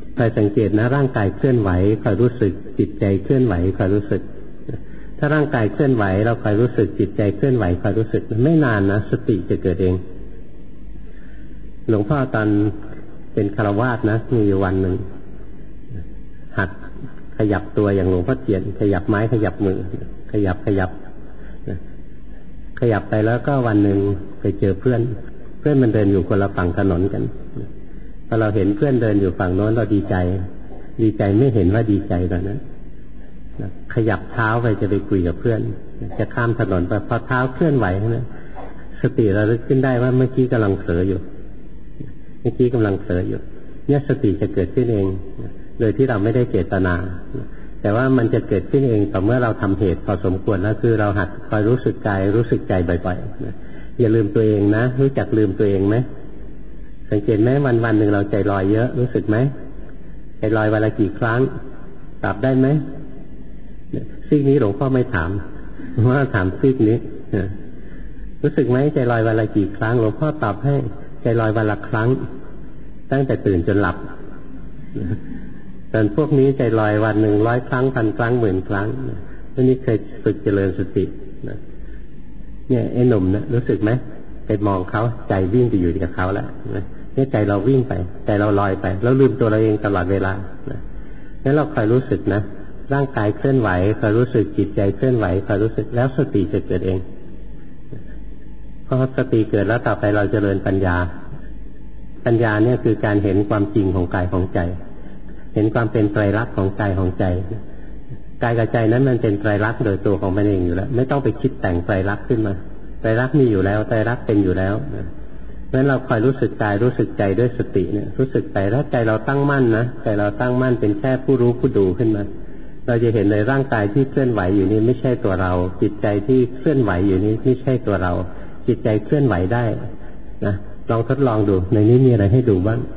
คอยสังเกตนะร่างกายเคลื่อนไหวคอยรู้สึกจิตใจเคลื่อนไหวคอยรู้สึกถ้าร่างกายเคลื่อนไหวเราคอยรู้สึกจิตใจเคลื่อนไหวคอยรู้สึกไม่นานนะสติจะเกิดเองหลวงพ่อตอนเป็นฆราวาสนะมีอยู่วันหนึ่งหัดขยับตัวอย่างหลวงพ่อเทียนขยับไม้ขยับมือขยับขยับขยับไปแล้วก็วันหนึ่งไปเจอเพื่อนเพื่อนมันเดินอยู่คนละฝั่งถนนกันพอเราเห็นเพื่อนเดินอยู่ฝั่งโน้นเราดีใจดีใจไม่เห็นว่าดีใจตอนนั้นขยับเท้าไปจะไปคุยกับเพื่อนจะข้ามถนนไปพอเท้าเคลื่อนไหวนะสติระลึกขึ้นได้ว่าเมื่อกี้กำลังเผลออยู่เมื่อกี้กำลังเผลออยู่เนี่ยสติจะเกิดขึ้นเองโดยที่เราไม่ได้เจตนาแต่ว่ามันจะเกิดขึ้นเองต่อเมื่อเราทำเหตุพอสมควรแล้วคือเราหัดคอยรู้สึกกายรู้สึกใจบ่อยๆนะอย่าลืมตัวเองนะรู้จักลืมตัวเองไหมสังเกตไหมวันวันหนึ่งเราใจลอยเยอะรู้สึกไหมใจลอยวันละกี่ครั้งตอบได้ไหมซีกนี้หลวงพ่อไม่ถามว่าถามซีกนี้รู้สึกไหมใจลอยวันละกี่ครั้งหลวงพ่อตอบให้ใจลอยวันละครั้งตั้งแต่ตื่นจนหลับส่วนพวกนี้ใจลอยวันหนึ่งร้อยครั้งพันครั้งหมื่นครั้งอันนี้เคยฝึกเจริญสติเนี่ยไอ้หนุ่มนะรู้สึกไหมไปมองเขาใจวิ่งไปอยู่กับเขาแล้วเนี่ยใจเราวิ่งไปใจเราลอยไปแล้วลืมตัวเราเองตลอดเวลานั้นเราคอยรู้สึกนะร่างกายเคลื่อนไหวคอยรู้สึกจิตใจเคลื่อนไหวคอยรู้สึกแล้วสติจะเกิดเองพอสติเกิดแล้วต่อไปเราเจริญปัญญาปัญญาเนี่ยคือการเห็นความจริงของกายของใจเห็นความเป็นไตรลักษณ์ของกายของใจกายกับใจนั้นมันเป็นไตรลักษณ์โดยตัวของมันเองอยู่แล้วไม่ต้องไปคิดแต่งไตรลักษณ์ขึ้นมาไตรลักษณ์มีอยู่แล้วไตรลักษณ์เป็นอยู่แล้วเพราะฉะนั้นเราคอยรู้สึกกายรู้สึกใจด้วยสติเนี่ยรู้สึกไปแล้วใจเราตั้งมั่นนะใจเราตั้งมั่นเป็นแค่ผู้รู้ผู้ดูขึ้นมาเราจะเห็นในร่างกายที่เคลื่อนไหวอยู่นี้ไม่ใช่ตัวเราจิตใจที่เคลื่อนไหวอยู่นี้ไม่ใช่ตัวเราจิตใจเคลื่อนไหวได้นะลองทดลองดูในนี้มีอะไรให้ดูบ้าง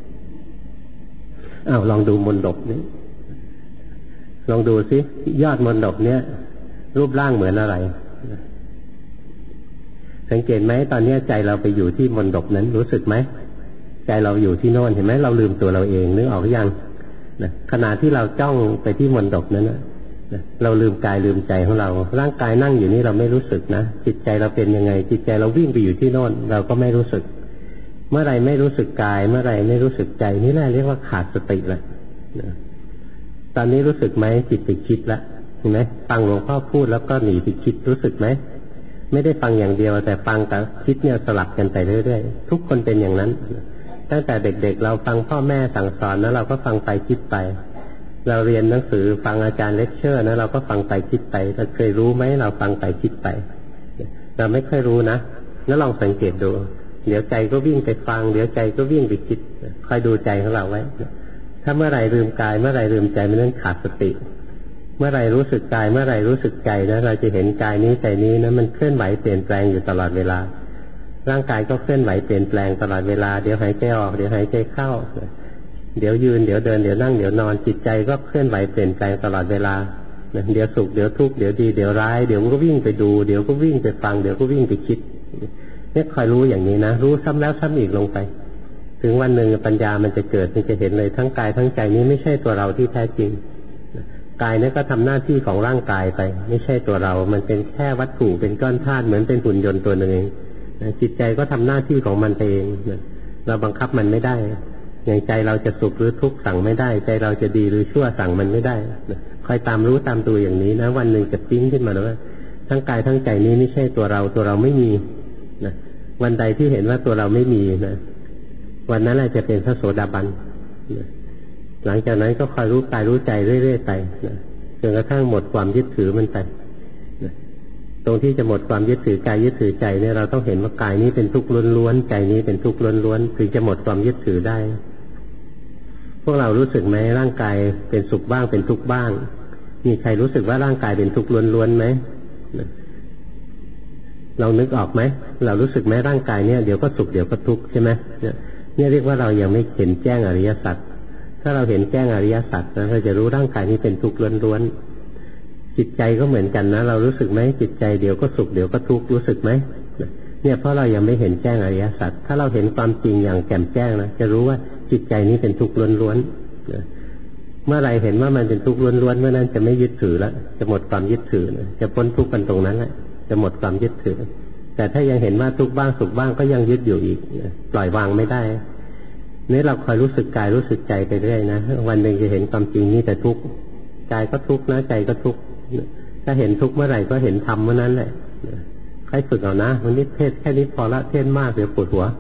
อ้าวลองดูมนดบนี้ลองดูสิยอดมนดบเนี่ยรูปร่างเหมือนอะไรสังเกตไหมตอนนี้ใจเราไปอยู่ที่มนดบนั้นรู้สึกไหมใจเราอยู่ที่โน่นเห็นไหมเราลืมตัวเราเองนึกออกหรือยังนะขณะที่เราจ้องไปที่มนดบนั้นนะเราลืมกายลืมใจของเราร่างกายนั่งอยู่นี่เราไม่รู้สึกนะจิตใจเราเป็นยังไงจิตใจเราวิ่งไปอยู่ที่โน่นเราก็ไม่รู้สึกเมื่อไรไม่รู้สึกกายเมื่อไรไม่รู้สึกใจนี่แหละเรียกว่าขาดสติแล้วตอนนี้รู้สึกไหมจิตไปคิดแล้วเห็นไหมฟังหลวงพ่อพูดแล้วก็หนีไปคิดรู้สึกไหมไม่ได้ฟังอย่างเดียวแต่ฟังกับคิดเนี่ยสลับกันไปเรื่อยๆทุกคนเป็นอย่างนั้นตั้งแต่เด็กๆเราฟังพ่อแม่สั่งสอนแล้วเราก็ฟังไปคิดไปเราเรียนหนังสือฟังอาจารย์เลคเชอร์นะเราก็ฟังไปคิดไปเราเคยรู้ไหมเราฟังไปคิดไปเราไม่ค่อยรู้นะแล้วลองสังเกตดูเดี๋ยวใจก็วิ่งไปฟังเดี๋ยวใจก็วิ่งไปคิดคอยดูใจของเราไว้ถ้าเมื่อไหร่ลืมกายเมื่อไหร่ลืมใจมันนั้นขาดสติเมื่อไหร่รู้สึกกายเมื่อไหร่รู้สึกใจนะเราจะเห็นกายนี้ใจนี้นะมันเคลื่อนไหวเปลี่ยนแปลงอยู่ตลอดเวลาร่างกายก็เคลื่อนไหวเปลี่ยนแปลงตลอดเวลาเดี๋ยวหายใจออกเดี๋ยวหายใจเข้าเดี๋ยวยืนเดี๋ยวเดินเดี๋ยวนั่งเดี๋ยวนอนจิตใจก็เคลื่อนไหวเปลี่ยนแปลงตลอดเวลาเดี๋ยวสุขเดี๋ยวทุกข์เดี๋ยวดีเดี๋ยวร้ายเดี๋ยวก็วิ่งไปดูเดี๋ยวก็วิ่งไปฟังเดี๋ยวก็วิ่งไปคิดเนี่ยคอยรู้อย่างนี้นะรู้ซ้ำแล้วซ้ำอีกลงไปถึงวันหนึ่งปัญญามันจะเกิดมันจะเห็นเลยทั้งกายทั้งใจนี้ไม่ใช่ตัวเราที่แท้จริงกายนี่ก็ทำหน้าที่ของร่างกายไปไม่ใช่ตัวเรามันเป็นแค่วัตถุเป็นก้อนธาตุเหมือนเป็นหุ่นยนต์ตัวหนึ่งเองจิตใจก็ทำหน้าที่ของมันเองเราบังคับมันไม่ได้อย่างใจเราจะสุขหรือทุกข์สั่งไม่ได้ใจเราจะดีหรือชั่วสั่งมันไม่ได้คอยตามรู้ตามดูอย่างนี้นะวันหนึ่งจะปิ๊งขึ้นมาเลยว่าทั้งกายทั้งใจนี้ไม่ใช่ตัวเราตัวเราไม่มีนะวันใดที่เห็นว่าตัวเราไม่มีนะวันนั้นแหละจะเป็นพระโสดาบันนะหลังจากนั้นก็คอยรู้กายรู้ใจเรื่อยๆไปนะจนกระทั่งหมดความยึดถือมันไปนะตรงที่จะหมดความยึดถือกายยึดถือใจเนี่ยเราต้องเห็นว่ากายนี้เป็นทุกข์ล้วนๆใจนี้เป็นทุกข์ล้วนๆถึงจะหมดความยึดถือได้พวกเรารู้สึกไหมร่างกายเป็นสุขบ้างเป็นทุกข์บ้างมีใครรู้สึกว่าร่างกายเป็นทุกข์ล้วนๆไหมเรานึกออกไหมเรารู้สึกไหมร่างกายเนี่ยเดี๋ยวก็สุขเดี๋ยวก็ทุกข์ใช่ไหมเนี่ยเรียกว่าเรายังไม่เห็นแจ้งอริยสัจถ้าเราเห็นแจ้งอริยสัจนะเราจะรู้ร่างกายนี้เป็นทุกข์ล้วนๆจิตใจก็เหมือนกันนะเรารู้สึกไหมจิตใจเดี๋ยวก็สุขเดี๋ยวก็ทุกข์รู้สึกไหมเนี่ยเพราะเรายังไม่เห็นแจ้งอริยสัจถ้าเราเห็นความจริงอย่างแจ่มแจ้งนะจะรู้ว่าจิตใจนี้เป็นทุกข์ล้วนๆเมื่อไรเห็นว่ามันเป็นทุกข์ล้วนๆเมื่อนั้นจะไม่ยึดถือแล้วจะหมดความยึดถือจะพ้นทุกข์กันตรงนั้นแหละจะหมดความยึดถือแต่ถ้ายังเห็นว่าทุกข์บ้างสุขบ้างก็ยังยึดอยู่อีกปล่อยวางไม่ได้นี่เราคอยรู้สึกกายรู้สึกใจไปเรื่อยนะวันหนึ่งจะเห็นความจริงนี่แต่ทุกข์กายก็ทุกข์นะใจก็ทุกข์ถ้าเห็นทุกข์เมื่อไหร่ก็เห็นธรรมเมื่อนั้นแหละใครฝึกเอานะวันนี้เทศแค่นี้พอละเทศมากเดี๋ยวปวดหัว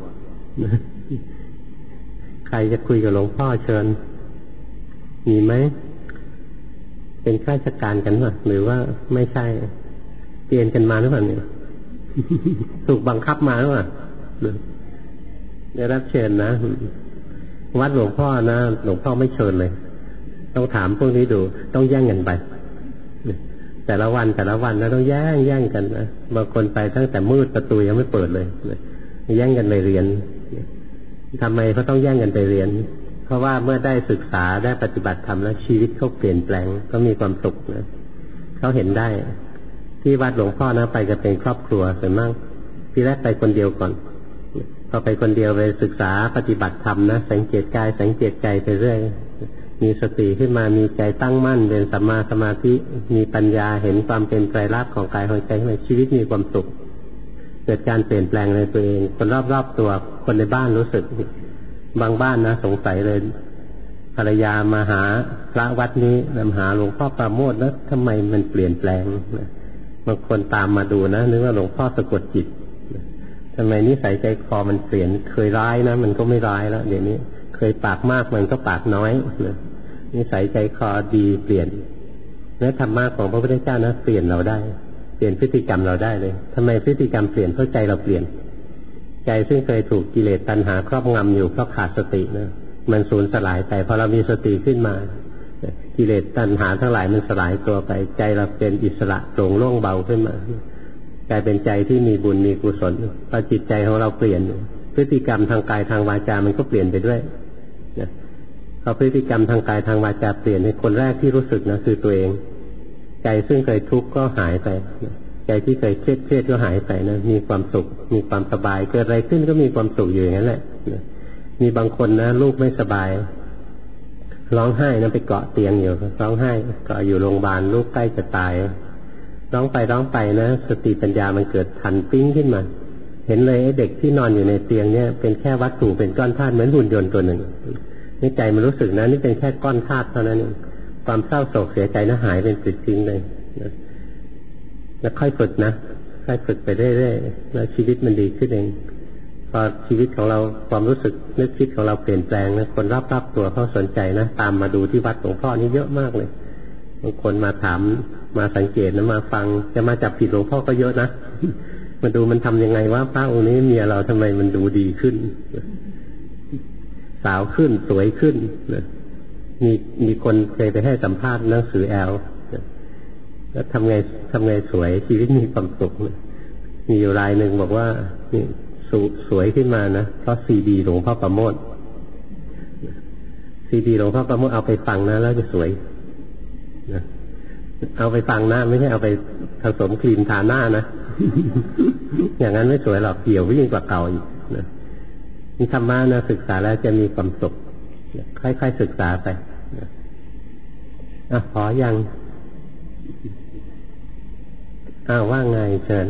ใครจะคุยกับหลวงพ่อเชิญมีไหมเป็นข้าราชการกันหรือหรือว่าไม่ใช่เกณฑ์กันมาหรือเปล่าเนี่ยถูกบังคับมาหรือเปล่าได้รับเชิญนะวัดหลวงพ่อนะหลวงพ่อไม่เชิญเลยต้องถามพวกนี้ดูต้องแย่งกันไปแต่ละวันแต่ละวันนะต้องแย่งแย่งกันนะบางคนไปตั้งแต่มืดประตูยังไม่เปิดเลยแย่งกันไปเรียนทำไมเขาต้องแย่งกันไปเรียนเพราะว่าเมื่อได้ศึกษาได้ปฏิบัติธรรมแล้วชีวิตเขาเปลี่ยนแปลงเขามีความสุขนะเขาเห็นได้ที่วัดหลวงพ่อนะไปจะเป็นครอบครัวส่วนมากที่แรกไปคนเดียวก่อนพอไปคนเดียวไปศึกษาปฏิบัติธรรมนะสังเกตกายสังเกตใจไปเรื่อยมีสติขึ้นมามีใจตั้งมั่นเป็นสัมมาสมาธิมีปัญญาเห็นความเป็นไตรลักษณ์ของกายของใจให้ชีวิตมีความสุขเกิดการเปลี่ยนแปลงในตัวเองคนรอบๆตัวคนในบ้านรู้สึกบางบ้านนะสงสัยเลยภรรยามาหาพระวัดนี้มาหาหลวงพ่อปราโมทย์แล้วทำไมมันเปลี่ยนแปลงบางคนตามมาดูนะนึกว่าหลวงพ่อสะกดจิตทำไมนิสัยใจคอมันเปลี่ยนเคยร้ายนะมันก็ไม่ร้ายแล้วเดี๋ยวนี้เคยปากมากมันก็ปากน้อยนิสัยใจคอดีเปลี่ยนและธรรมะของพระพุทธเจ้านะเปลี่ยนเราได้เปลี่ยนพฤติกรรมเราได้เลยทำไมพฤติกรรมเปลี่ยนเพราะใจเราเปลี่ยนใจซึ่งเคยถูกกิเลสตัณหาครอบงำอยู่เพราะขาดสตินะมันสูญสลายไปพอเรามีสติขึ้นมากิเลสตัณหาทั้งหลายมันสลายตัวไปใจเราเป็นอิสระโปร่งโล่งเบาขึ้นมากลายเป็นใจที่มีบุญมีกุศลพอจิตใจของเราเปลี่ยนพฤติกรรมทางกายทางวาจามันก็เปลี่ยนไปด้วยพอพฤติกรรมทางกายทางวาจาเปลี่ยนให้คนแรกที่รู้สึกนะคือตัวเองใจซึ่งเคยทุกข์ก็หายไปใจที่เคยเครียดเครียดก็หายไปนะมีความสุขมีความสบายเกิดอะไรขึ้นก็มีความสุขอยู่อย่างนั้นแหละมีบางคนนะลูกไม่สบายร้องไห้นะไปเกาะเตียงอยู่ร้องไห้เกาะอยู่โรงพยาบาลลูกใกล้จะตายร้องไปร้องไปนะสติปัญญามันเกิดทันปิ้งขึ้นมาเห็นเลยไอ้เด็กที่นอนอยู่ในเตียงเนี่ยเป็นแค่วัตถุเป็นก้อนธาตุเหมือนหุ่นยนต์ตัวหนึ่งนี่ใจมันรู้สึกนะนี่เป็นแค่ก้อนธาตุเท่านั้นเองความเศร้าโศกเสียใจนะหายเป็นปลิดทิ้งเลยนะแล้วค่อยฝึกนะค่อยฝึกไปเรื่อยๆแล้วชีวิตมันดีขึ้นเองพอชีวิตของเราความรู้สึกนึกคิดของเราเปลี่ยนแปลงนะคนรอบๆตัวเขาสนใจนะตามมาดูที่วัดหลวงพ่อนี่เยอะมากเลยบางคนมาถามมาสังเกตนะมาฟังจะมาจับผิดหลวงพ่อก็เยอะนะมาดูมันทำยังไงว่าพระองค์นี้เมียเราทำไมมันดูดีขึ้นสาวขึ้นสวยขึ้นมีมีคนเคยไปให้สัมภาษณ์หนังสือแอลแล้วทำไงทำไงสวยชีวิตมีความสุขมีอยู่รายหนึ่งบอกว่านี่สวยขึ้นมานะเพราะซีดีหลวงพ่อประโมทซีดีหลวงพ่อประโมทเอาไปฟังนะแล้วจะสวยนะเอาไปฟังนะไม่ใช่เอาไปผสมครีมทาหน้านะ อย่างนั้นไม่สวยหรอกเหี่ยวยิ่งกว่าเก่าอีกนะนี่ธรรมะนะศึกษาแล้วจะมีความสุขค่อยๆศึกษาไปอ่ะขอยังอ้าวว่าไงเชิญ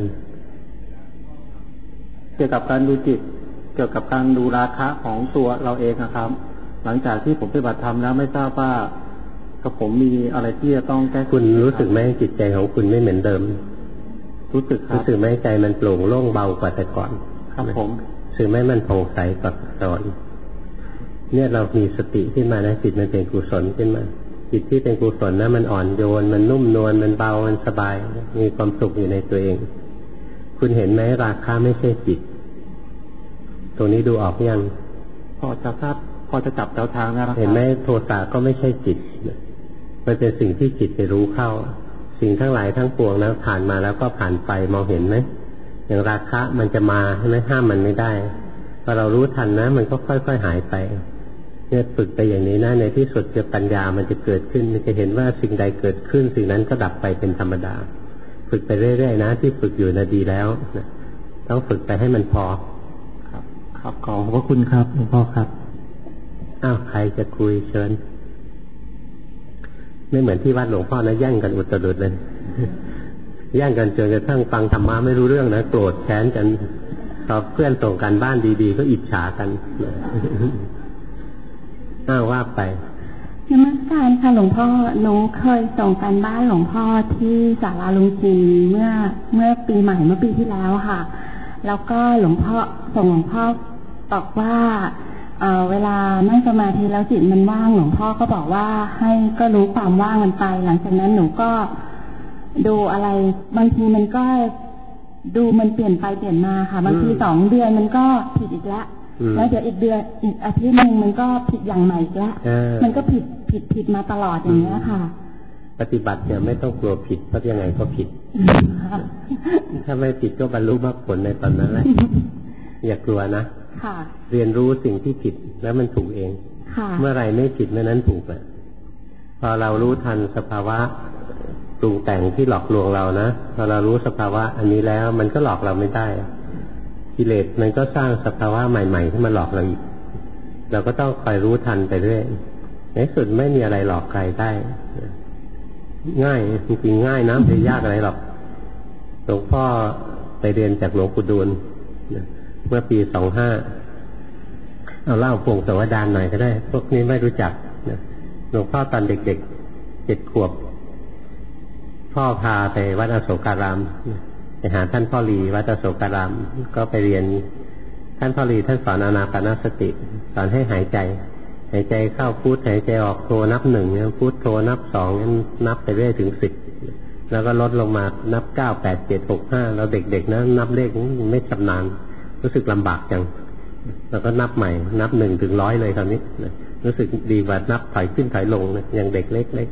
เกี่ยวกับการดูจิตเกี่ยวกับการดูราคะของตัวเราเองนะครับหลังจากที่ผมปฏิบัติธรรมแล้วไม่ทราบว่ากับผมมีอะไรที่จะต้องแก้คุณรู้สึกไหมจิตใจของคุณไม่เหมือนเดิมรู้สึกครับรู้สึกไหมใจมันโปร่งโล่งเบากว่าแต่ก่อนครับผมรู้สึกไหมมันผ่องใสกว่าตอนเนี่ยเรามีสติขึ้นมานะจิตมันเป็นกุศลขึ้นมาจิตที่เป็นกุศลนะมันอ่อนโยนมันนุ่มนวลมันเบามันสบายมีความสุขอยู่ในตัวเองคุณเห็นไหมราคะไม่ใช่จิตตรงนี้ดูออกยังพอจะทราบพอจะจับแนวทางนะครับเห็นไหมโทสะก็ไม่ใช่จิตมันเป็นสิ่งที่จิตไปรู้เข้าสิ่งทั้งหลายทั้งปวงนะผ่านมาแล้วก็ผ่านไปมองเห็นไหมอย่างราคะมันจะมาใช่ไหมห้ามมันไม่ได้พอเรารู้ทันนะมันก็ค่อยๆหายไปเนี่ยฝึกไปอย่างนี้นะในที่สุดจะปัญญามันจะเกิดขึ้นมันจะเห็นว่าสิ่งใดเกิดขึ้นสิ่งนั้นก็ดับไปเป็นธรรมดาฝึกไปเรื่อยๆนะที่ฝึกอยู่นะดีแล้วนะต้องฝึกไปให้มันพอครับครับขอบพระคุณครับหลวงพ่อครับอ้าวใครจะคุยเชิญไม่เหมือนที่วัดหลวงพ่อนะแย่งกันอุตรุดเลยแย่งกันจนกระทั่งฟังธรรมะไม่รู้เรื่องนะโกรธแค้นกันพอเพื่อนส่งการบ้านดีๆก็อิจฉากันอ้าวว่าไปนมัสการค่ะหลวงพ่อหนูเคยส่งการบ้านหลวงพ่อที่ศาลาลุงจิมเมื่อเมื่อปีใหม่เมื่อปีที่แล้วค่ะแล้วก็หลวงพ่อส่งหลวงพ่อบอกว่าเอ่อเวลานั่งสมาธิแล้วจิตมันว่างหลวงพ่อก็บอกว่าให้ก็รู้ความว่างมันไปหลังจากนั้นหนูก็ดูอะไรบางทีมันก็ดูมันเปลี่ยนไปเปลี่ยนมาค่ะบางทีสองเดือนมันก็ผิดอีกแล้วแล้วเดี๋ยวอีกเดือนอีกอาทิตย์นึงมันก็ผิดอย่างใหม่อีกแล้วมันก็ผิดผิดผิดมาตลอดอย่างเงี้ยค่ะปฏิบัติเนี่ยไม่ต้องกลัวผิดเพราะยังไงก็ผิดถ้าไม่ผิดก็บรรลุมรรคผลในตอนนั้นแหละอย่ากลัวนะเรียนรู้สิ่งที่ผิดแล้วมันถูกเองเมื่อไรไม่ผิดเมื่อนั้นถูกแหละพอเรารู้ทันสภาวะปรุงแต่งที่หลอกลวงเรานะพอเรารู้สภาวะอันนี้แล้วมันก็หลอกเราไม่ได้กิเลสมันก็สร้างสภาวะใหม่ๆที่มาหลอกเราอีกเราก็ต้องคอยรู้ทันไปเรื่อยในสุดไม่มีอะไรหลอกใครได้ง่ายจริงๆง่ายนะไม่ยากอะไรหรอกหลวงพ่อไปเรียนจากหลวงปู่ดูลเมื่อปีสองห้าเอาเล่าพงศาวดารหน่อยก็ได้พวกนี้ไม่รู้จักหลวงพ่อตอนเด็กๆเจ็ดขวบพ่อพาไปวัดอโศการามไปหาท่านพ่อหลีวัดอโศการามก็ไปเรียนท่านพ่อหลีท่านสอนอานาปานสติสอนให้หายใจหายใจเข้าพุทหายใจออกโทนับหนึ่งพุทโทนับสองนับไปเรื่อยถึงสิบแล้วก็ลดลงมานับเก้าแปดเจ็ดหกห้าเราเด็กๆนะนับเลขไม่ชำนาญรู้สึกลำบากจังแล้วก็นับใหม่นับหนึ่งถึงร้อยเลยคราวนี้รู้สึกดีกว่านับถอยขึ้นถอยลงอย่างเด็กเล็ก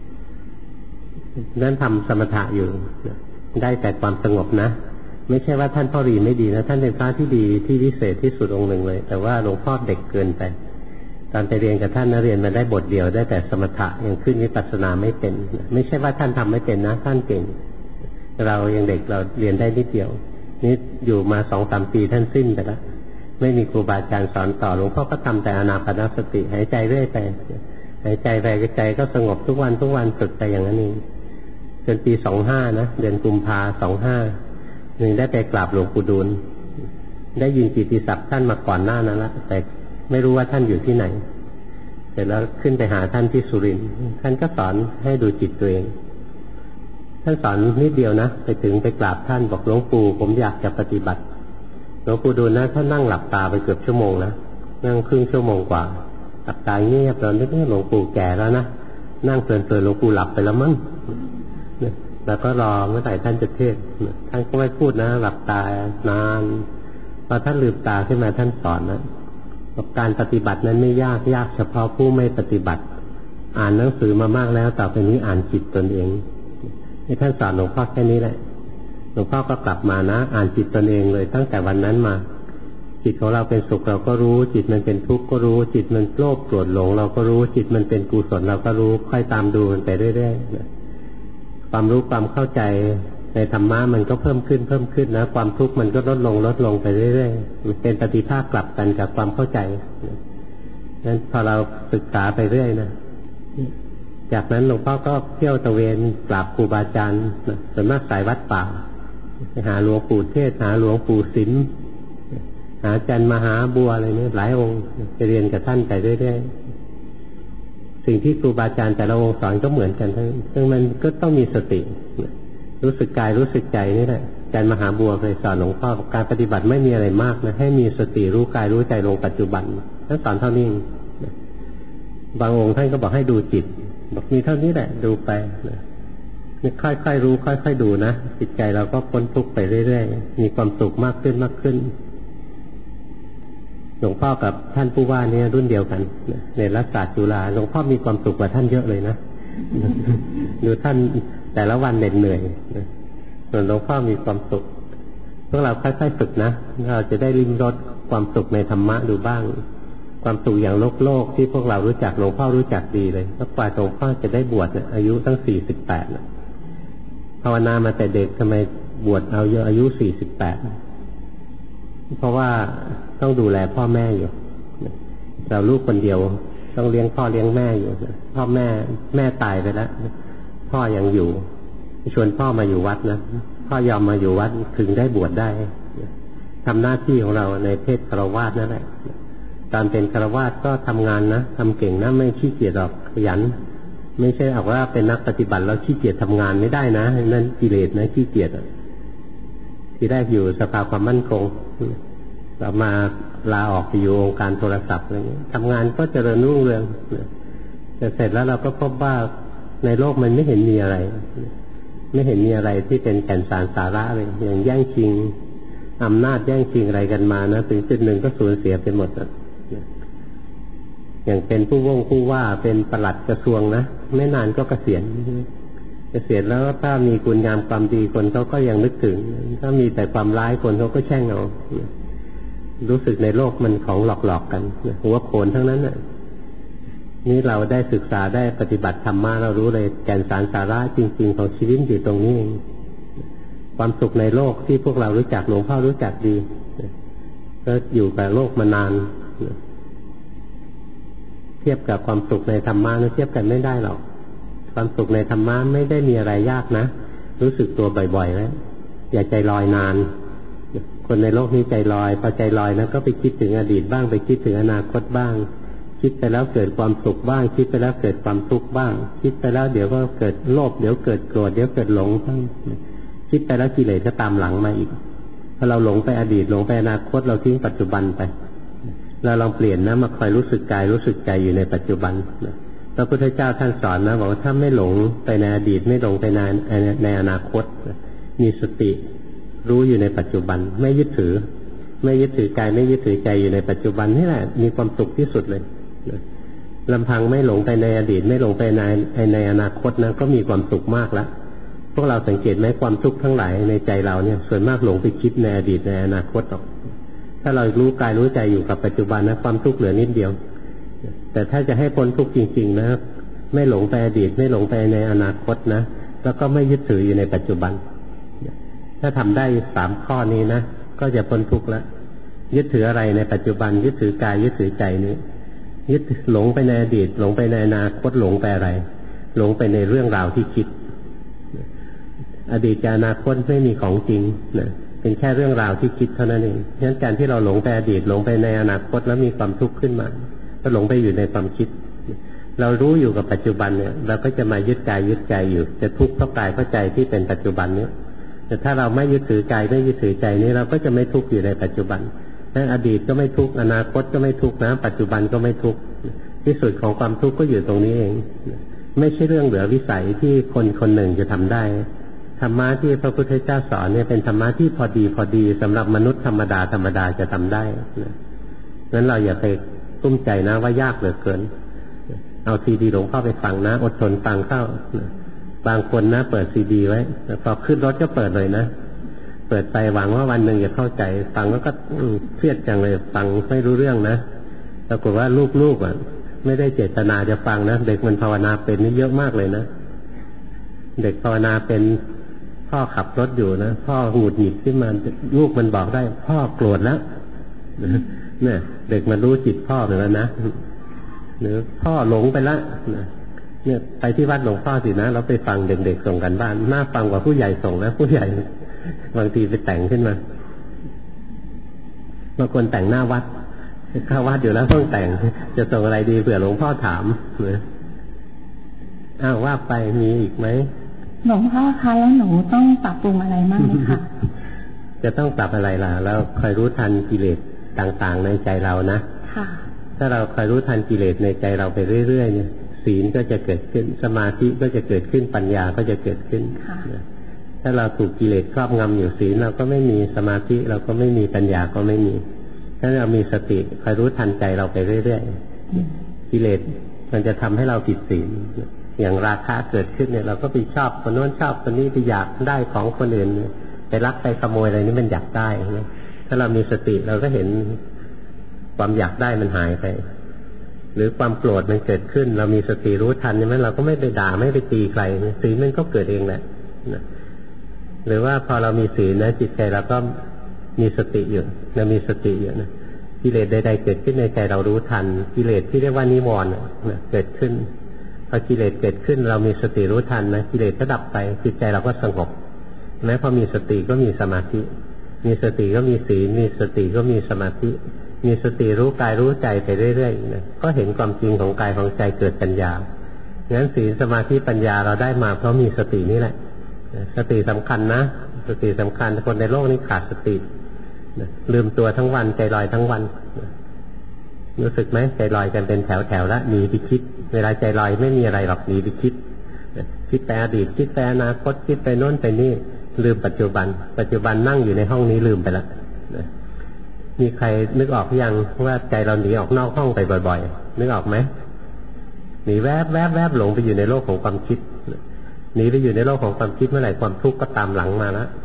ๆนั่นทำสมถะอยู่ได้แต่ความสงบนะไม่ใช่ว่าท่านพ่อหลีไม่ดีนะท่านเป็นพระที่ดีที่วิเศษที่สุดองค์หนึ่งเลยแต่ว่าหลวงพ่อเด็กเกินไปตอนไปเรียนกับท่านนะเรียนมาได้บทเดียวได้แต่สมถะยังขึ้นวิปัสสนาไม่เป็นไม่ใช่ว่าท่านทำไม่เป็นนะท่านเก่งเรายังเด็กเราเรียนได้นิดเดียวนี่อยู่มาสองสามปีท่านสิ้นไปแล้วไม่มีครูบาอาจารย์สอนต่อหลวงพ่อก็ทำแต่อานาปานสติหายใจเรื่อยไปหายใจไปใจก็สงบทุกวันทุกวันฝึกไปอย่างนั้นเองจนปีสองห้านะเดือนกุมภาสองห้าหนึ่งได้ไปกราบหลวงปู่ดูลได้ยินกิตติศัพท์ท่านมาก่อนหน้านั้นละแต่ไม่รู้ว่าท่านอยู่ที่ไหนเสร็จแล้วขึ้นไปหาท่านที่สุรินทร์ท่านก็สอนให้ดูจิตตัวเองท่านสอนนิดเดียวนะไปถึงไปกราบท่านบอกหลวงปู่ผมอยากจะปฏิบัติหลวงปู่ดูลนะท่านนั่งหลับตาไปเกือบชั่วโมงนะนั่งครึ่งชั่วโมงกว่าหลับตาเงียบเรานึกว่าหลวงปู่แก่แล้วนะนั่งเพลินๆหลวงปู่หลับไปแล้วมั้งแล้วก็รอเมื่อไหร่ท่านจะเทศท่านก็ไม่พูดนะหลับตานานพอท่านลืมตาขึ้นมาท่านสอนนะการปฏิบัตินั้นไม่ยากยากเฉพาะผู้ไม่ปฏิบัติอ่านหนังสือมามากแล้วต่อไปนี้อ่านจิตตนเองนี่ท่านสอนหลวงพ่อแค่นี้แหละหลวงพ่อก็กลับมานะอ่านจิตตนเองเลยตั้งแต่วันนั้นมาจิตของเราเป็นสุขเราก็รู้จิตมันเป็นทุกข์ก็รู้จิตมันโลภโกรธหลงเราก็รู้จิตมันเป็นกุศลเราก็รู้ค่อยตามดูมันไปเรื่อยๆความรู้ความเข้าใจในธรรมะมันก็เพิ่มขึ้นเพิ่มขึ้นนะความทุกข์มันก็ลดลงลดลงไปเรื่อยๆมันเป็นปฏิภาคกลับกันกับความเข้าใจนั้นพอเราศึกษาไปเรื่อยนะจากนั้นหลวงพ่อก็เที่ยวตะเวนกราบครูบาอาจารย์ส่วนมากสายวัดป่าไปหาหลวงปู่เทศหาหลวงปู่สิมหาอาจารย์มหาบัวอะไรนี่หลายองค์ไปเรียนกับท่านไปเรื่อยๆสิ่งที่ครูบาอาจารย์แต่ละองค์สอนก็เหมือนกันทั้งซึ่งมันก็ต้องมีสติรู้สึกกายรู้สึกใจนี่แหละอาจารย์มหาบัวเคยสอนหลวงพ่อการปฏิบัติไม่มีอะไรมากนะให้มีสติรู้กายรู้ใจลงปัจจุบันท่านสอนเท่านี้บางองค์ท่านก็บอกให้ดูจิตบอกมีเท่านี้แหละดูไปนี่ค่อยๆรู้ค่อยๆดูนะจิตใจเราก็พ้นทุกข์ไปเรื่อยๆมีความสุขมากขึ้นมากขึ้นหลวงพ่อกับท่านผู้ว่านี่รุ่นเดียวกันในรัฐศาสตร์จุฬาหลวงพ่อมีความสุขกว่าท่านเยอะเลยนะดูท่านแต่ละวันเหน็ดเหนื่อยส่วนหลวงพ่อมีความสุขพวกเราค่อยๆฝึกนะเราจะได้ลิ้มรสความสุขในธรรมะดูบ้างความสุขอย่างโลกโลกที่พวกเรารู้จักหลวงพ่อรู้จักดีเลยแล้วกว่าหลวงพ่อจะได้บวชเนี่ยอายุตั้งสี่สิบแปดภาวนามาแต่เด็กทำไมบวชเอาเยอะอายุสี่สิบแปดเพราะว่าต้องดูแลพ่อแม่อยู่เราลูกคนเดียวต้องเลี้ยงพ่อเลี้ยงแม่อยู่พ่อพ่อแม่แม่ตายไปแล้วพ่อยังอยู่ชวนพ่อมาอยู่วัดนะพ่อยอมมาอยู่วัดถึงได้บวชได้ทำหน้าที่ของเราในเพศฆราวาสนั่นแหละการเป็นฆราวาสก็ทำงานนะทำเก่งนะไม่ขี้เกียจหรอกขยันไม่ใช่เอาว่าเป็นนักปฏิบัติแล้วขี้เกียจทำงานไม่ได้นะนั่นกิเลสนะขี้เกียจที่แรกอยู่สภาความมั่นคงเรามาลาออกไปอยู่องค์การโทรศัพท์อะไรเงี้ยทำงานก็เจริญรุ่งเรืองแต่เสร็จแล้วเราก็พบว่าในโลกมันไม่เห็นมีอะไรไม่เห็นมีอะไรที่เป็นแก่นสารสาระเลยอย่างแย่งชิงอำนาจแย่งชิงอะไรกันมานะถึงจุดหนึ่งก็สูญเสียไปหมดอย่างเป็นผู้ว่องผู้ว่าเป็นปลัดกระทรวงนะไม่นานก็เกษียณเกษียณแล้วถ้ามีคุณงามความดีคนเขาก็ยังนึกถึงถ้ามีแต่ความร้ายคนเขาก็แช่งเอารู้สึกในโลกมันของหลอกๆกันหัวโขนทั้งนั้นน่ะนี่เราได้ศึกษาได้ปฏิบัติธรรมะเรารู้เลยแก่นสารสาระจริงๆของชีวิตอยู่ตรงนี้เองความสุขในโลกที่พวกเรารู้จักหลวงพ่อรู้จักดีก็อยู่กับโลกมานานเทียบกับความสุขในธรรมะนะเทียบกันไม่ได้หรอกความสุขในธรรมะไม่ได้มีอะไรยากนะรู้สึกตัวบ่อยๆแล้วอย่าใจลอยนานคนในโลกนี้ใจลอยพอใจลอยนะก็ไปคิดถึงอดีตบ้างไปคิดถึงอนาคตบ้างคิดไปแล้วเกิดความสุขบ้างคิดไปแล้วเกิดความทุกข์บ้างคิดไปแล้วเดี๋ยวก็เกิดโลภเดี๋ยวเกิดโกรธเดี๋ยวเกิดหลงบ้างคิดไปแล้วกิเลสก็ตามหลังมาอีกพอเราหลงไปอดีตหลงไปอนาคตเราทิ้งปัจจุบันไปเราลองเปลี่ยนนะมาคอยรู้สึกกายรู้สึกใจอยู่ในปัจจุบันพระพุทธเจ้าท่านสอนนะบอกว่าถ้าไม่หลงไปในอดีตไม่หลงไปในในอนาคตมีสติรู้อยู่ในปัจจุบันไม่ยึดถือไม่ยึดถือกายไม่ยึดถือใจอยู่ในปัจจุบันนี่แหละมีความสุขที่สุดเลยลำพังไม่หลงไปในอดีตไม่หลงไปในในอนาคตนะก็มีความสุขมากแล้วพวกเราสังเกตไหมความทุกข์ทั้งหลายในใจเราเนี่ยส่วนมากหลงไปคิดในอดีตในอนาคตหรอกถ้าเรารู้กายรู้ใจอยู่กับปัจจุบันนะความทุกข์เหลือนิดเดียวแต่ถ้าจะให้พ้นทุกข์จริงๆนะไม่หลงไปอดีตไม่หลงไปในอนาคตนะแล้วก็ไม่ยึดถืออยู่ในปัจจุบันถ้าทำได้สามข้อนี้นะก็จะพ้นทุกข์แล้วยึดถืออะไรในปัจจุบันยึดถือกายยึดถือใจนี้ยึดหลงไปในอดีตหลงไปในอนาคตหลงไปอะไรหลงไปในเรื่องราวที่คิดอดีตกับอนาคตไม่มีของจริงนะเป็นแค่เรื่องราวที่คิดเท่านั้นเองฉะนั้นการที่เราหลงไปอดีตหลงไปในอนาคตแล้วมีความทุกข์ขึ้นมาก็หลงไปอยู่ในความคิดเรารู้อยู่กับปัจจุบันเนี่ยเราก็จะมายึดกายยึดใจอยู่จะทุกข์เพราะกายเพราะใจที่เป็นปัจจุบันนี้แต่ถ้าเราไม่ยึดถือกายไม่ยึดถือใจนี้เราก็จะไม่ทุกข์อยู่ในปัจจุบันนั้นอดีตก็ไม่ทุกข์อนาคตก็ไม่ทุกข์นะปัจจุบันก็ไม่ทุกข์ที่สุดของความทุกข์ก็อยู่ตรงนี้เองไม่ใช่เรื่องเหลือวิสัยที่คนคนหนึ่งจะทำได้ธรรมะที่พระพุทธเจ้าสอนเนี่ยเป็นธรรมะที่พอดีพอดีสำหรับมนุษย์ธรรมดาธรรมดาจะทำได้นะงั้นเราอย่าไปตุ้มใจนะว่ายากเหลือเกินเอาซีดีหลวงพ่อไปฟังนะอดทนฟังเข้าบางคนนะเปิดซีดีไว้พอขึ้นรถก็เปิดเลยนะเปิดไปหวังว่าวันหนึ่งจะเข้าใจฟังแล้วก็เครียดจังเลยฟังไม่รู้เรื่องนะปรากฏว่าลูกๆอ่ะไม่ได้เจตนาจะฟังนะเด็กมันภาวนาเป็นนี่เยอะมากเลยนะเด็กภาวนาเป็นพ่อขับรถอยู่นะพ่อหงุดหงิดขึ้นมาลูกมันบอกได้พ่อโกรธแล้วเนี่ยเด็กมันรู้จิตพ่อเหมือนกันนะหรือพ่อหลงไปแล้วเนี่ยไปที่วัดหลวงพ่อสินะเราไปฟังเด็กๆส่งกันบ้านน่าฟังกว่าผู้ใหญ่ส่งนะผู้ใหญ่บางทีไปแต่งขึ้นมาบางคนแต่งหน้าวัดเข้าวัดอยู่แล้วต้องแต่งจะส่งอะไรดีเผื่อหลวงพ่อถามนะอ้าวว่าไปมีอีกไหมหลวงพ่อคะแล้วหนูต้องปรับปรุงอะไรบ้างไหมคะจะต้องปรับอะไรล่ะแล้วคอยรู้ทันกิเลสต่างๆในใจเรานะค่ะถ้าเราคอยรู้ทันกิเลสในใจเราไปเรื่อยๆเนี่ยศีลก็จะเกิดขึ้นสมาธิก็จะเกิดขึ้นปัญญาก็จะเกิดขึ้นถ้าเราถูกกิเลสครอบงำอยู่ศีลเราก็ไม่มีสมาธิเราก็ไม่มีปัญญาก็ไม่มีถ้าเรามีสติคอยรู้ทันใจเราไปเรื่อยๆกิเลสมันจะทำให้เราผิดศีลอย่างราคะเกิดขึ้นเนี่ยเราก็ไปชอบคนโน้นชอบคนนี้ไปอยากได้ของคนอื่นไปรักไปขโมยอะไรนี่มันอยากได้นะถ้าเรามีสติเราก็เห็นความอยากได้มันหายไปหรือความโกรธมันเกิดขึ้นเรามีสติรู้ทันใช่ไหมเราก็ไม่ไปด่าไม่ไปตีใครศีลมันก็เกิดเองแหละนะหรือว่าพอเรามีศีลนะจิตใจเราก็มีสติอยู่เรามีสติอยู่นะกิเลสใดๆเกิดขึ้นในใจเรารู้ทันกิเลสที่เรียกว่านิวรณ์นะเกิดขึ้นพอกิเลสเกิดขึ้นเรามีสติรู้ทันนะกิเลสก็ดับไปจิตใจเราก็สงบแม้พอมีสติก็มีสมาธิมีสติก็มีศีลมีสติก็มีสมาธิมีสติรู้กายรู้ใจไปเรื่อยๆนะก็เห็นความจริงของกายของใจเกิดปัญญางั้นศีลสมาธิปัญญาเราได้มาเพราะมีสตินี่แหละสติสำคัญนะสติสำคัญคนในโลกนี้ขาดสติลืมตัวทั้งวันใจลอยทั้งวันรู้สึกไหมใจลอยกันเป็นแถวๆแล้วหนีไปคิดเวลาใจลอยไม่มีอะไรหรอกหนีไปคิดคิดไปอดีตคิดไปอนาคตคิดไปโน้นไปนี่ลืมปัจจุบันปัจจุบันนั่งอยู่ในห้องนี้ลืมไปแล้วมีใครนึกออกยังว่าใจเราหนีออกนอกห้องไปบ่อยๆนึกออกไหมหนีแวบแวบแวบหลงไปอยู่ในโลกของความคิดหนีไปอยู่ในโลกของความคิดเมื่อไหร่ความทุกข์ก็ตามหลังมาแล้ว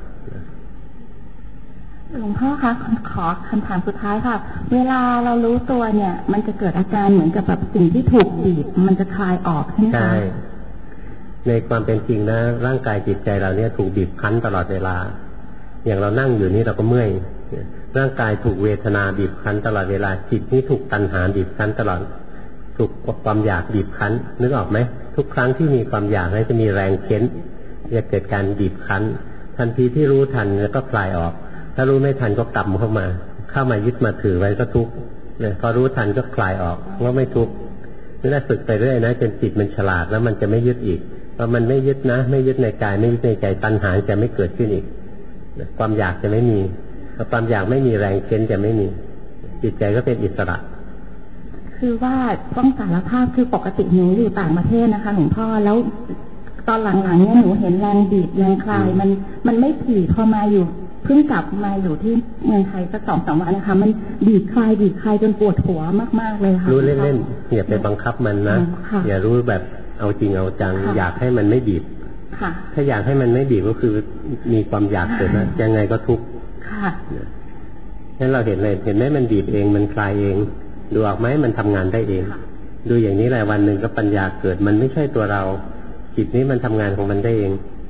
หลวงพ่อคะขอคำถามสุดท้ายค่ะเวลาเรารู้ตัวเนี่ย มันจะเกิดอาการเหมือนกับแบบสิ่งที่ถูกบีบมันจะคลายออกใช่ไหมคะใช่ในความเป็นจริงนะร่างกายจิตใจเราเนี่ยถูกบีบคั้นตลอดเวลาอย่างเรานั่งอยู่นี่เราก็เมื่อยร่างกายถูกเวทนาบีบคั้นตลอดเวลาจิตนี่ถูกตัณหาบีบคั้นตลอดถูกความอยากบีบคั้นนึกออกไหมทุกครั้งที่มีความอยากนั้นจะมีแรงเค้นจะเกิดการบีบคั้นทันทีที่รู้ทันแล้วก็คลายออกถ้ารู้ไม่ทันก็กลับเข้ามาเข้ามายึดมาถือไว้ก็ทุกข์เนี่ยพอรู้ทันก็คลายออกว่าไม่ทุกข์นี่แหละฝึกไปเรื่อยนะจนจิตมันฉลาดแล้วมันจะไม่ยึดอีกพอมันไม่ยึดนะไม่ยึดในกายไม่ยึดในใจตัณหาจะไม่เกิดขึ้นอีกความอยากจะไม่มีพอความอยากไม่มีแรงเค้นจะไม่มีจิตใจก็เป็นอิสระคือว่าต้องสารภาพคือปกติหนูอยู่ต่างประเทศนะคะหลวงพ่อแล้วตอนหลังๆเนี่ยหนูเห็นแรงบีบแรงคลายมันมันไม่ถี่พอมาอยู่เพิ่งกลับมาอยู่ที่เมืองไทยสักสองสามวันนะคะมันบีบคลายบีบคลายจนปวดหัวมากๆเลยค่ะรู้เล่นๆอย่าไปบังคับมันนะอย่ารู้แบบเอาจริงเอาจังอยากให้มันไม่บีบถ้าอยากให้มันไม่บีบก็คือมีความอยากเกิดนะยังไงก็ทุกข์งั้นเราเห็นเลยเห็นไหมมันบีบเองมันคลายเองดูออกไหมมันทำงานได้เองดูอย่างนี้แหละวันหนึ่งก็ปัญญาเกิดมันไม่ใช่ตัวเราจิตนี้มันทำงานของมันได้เอง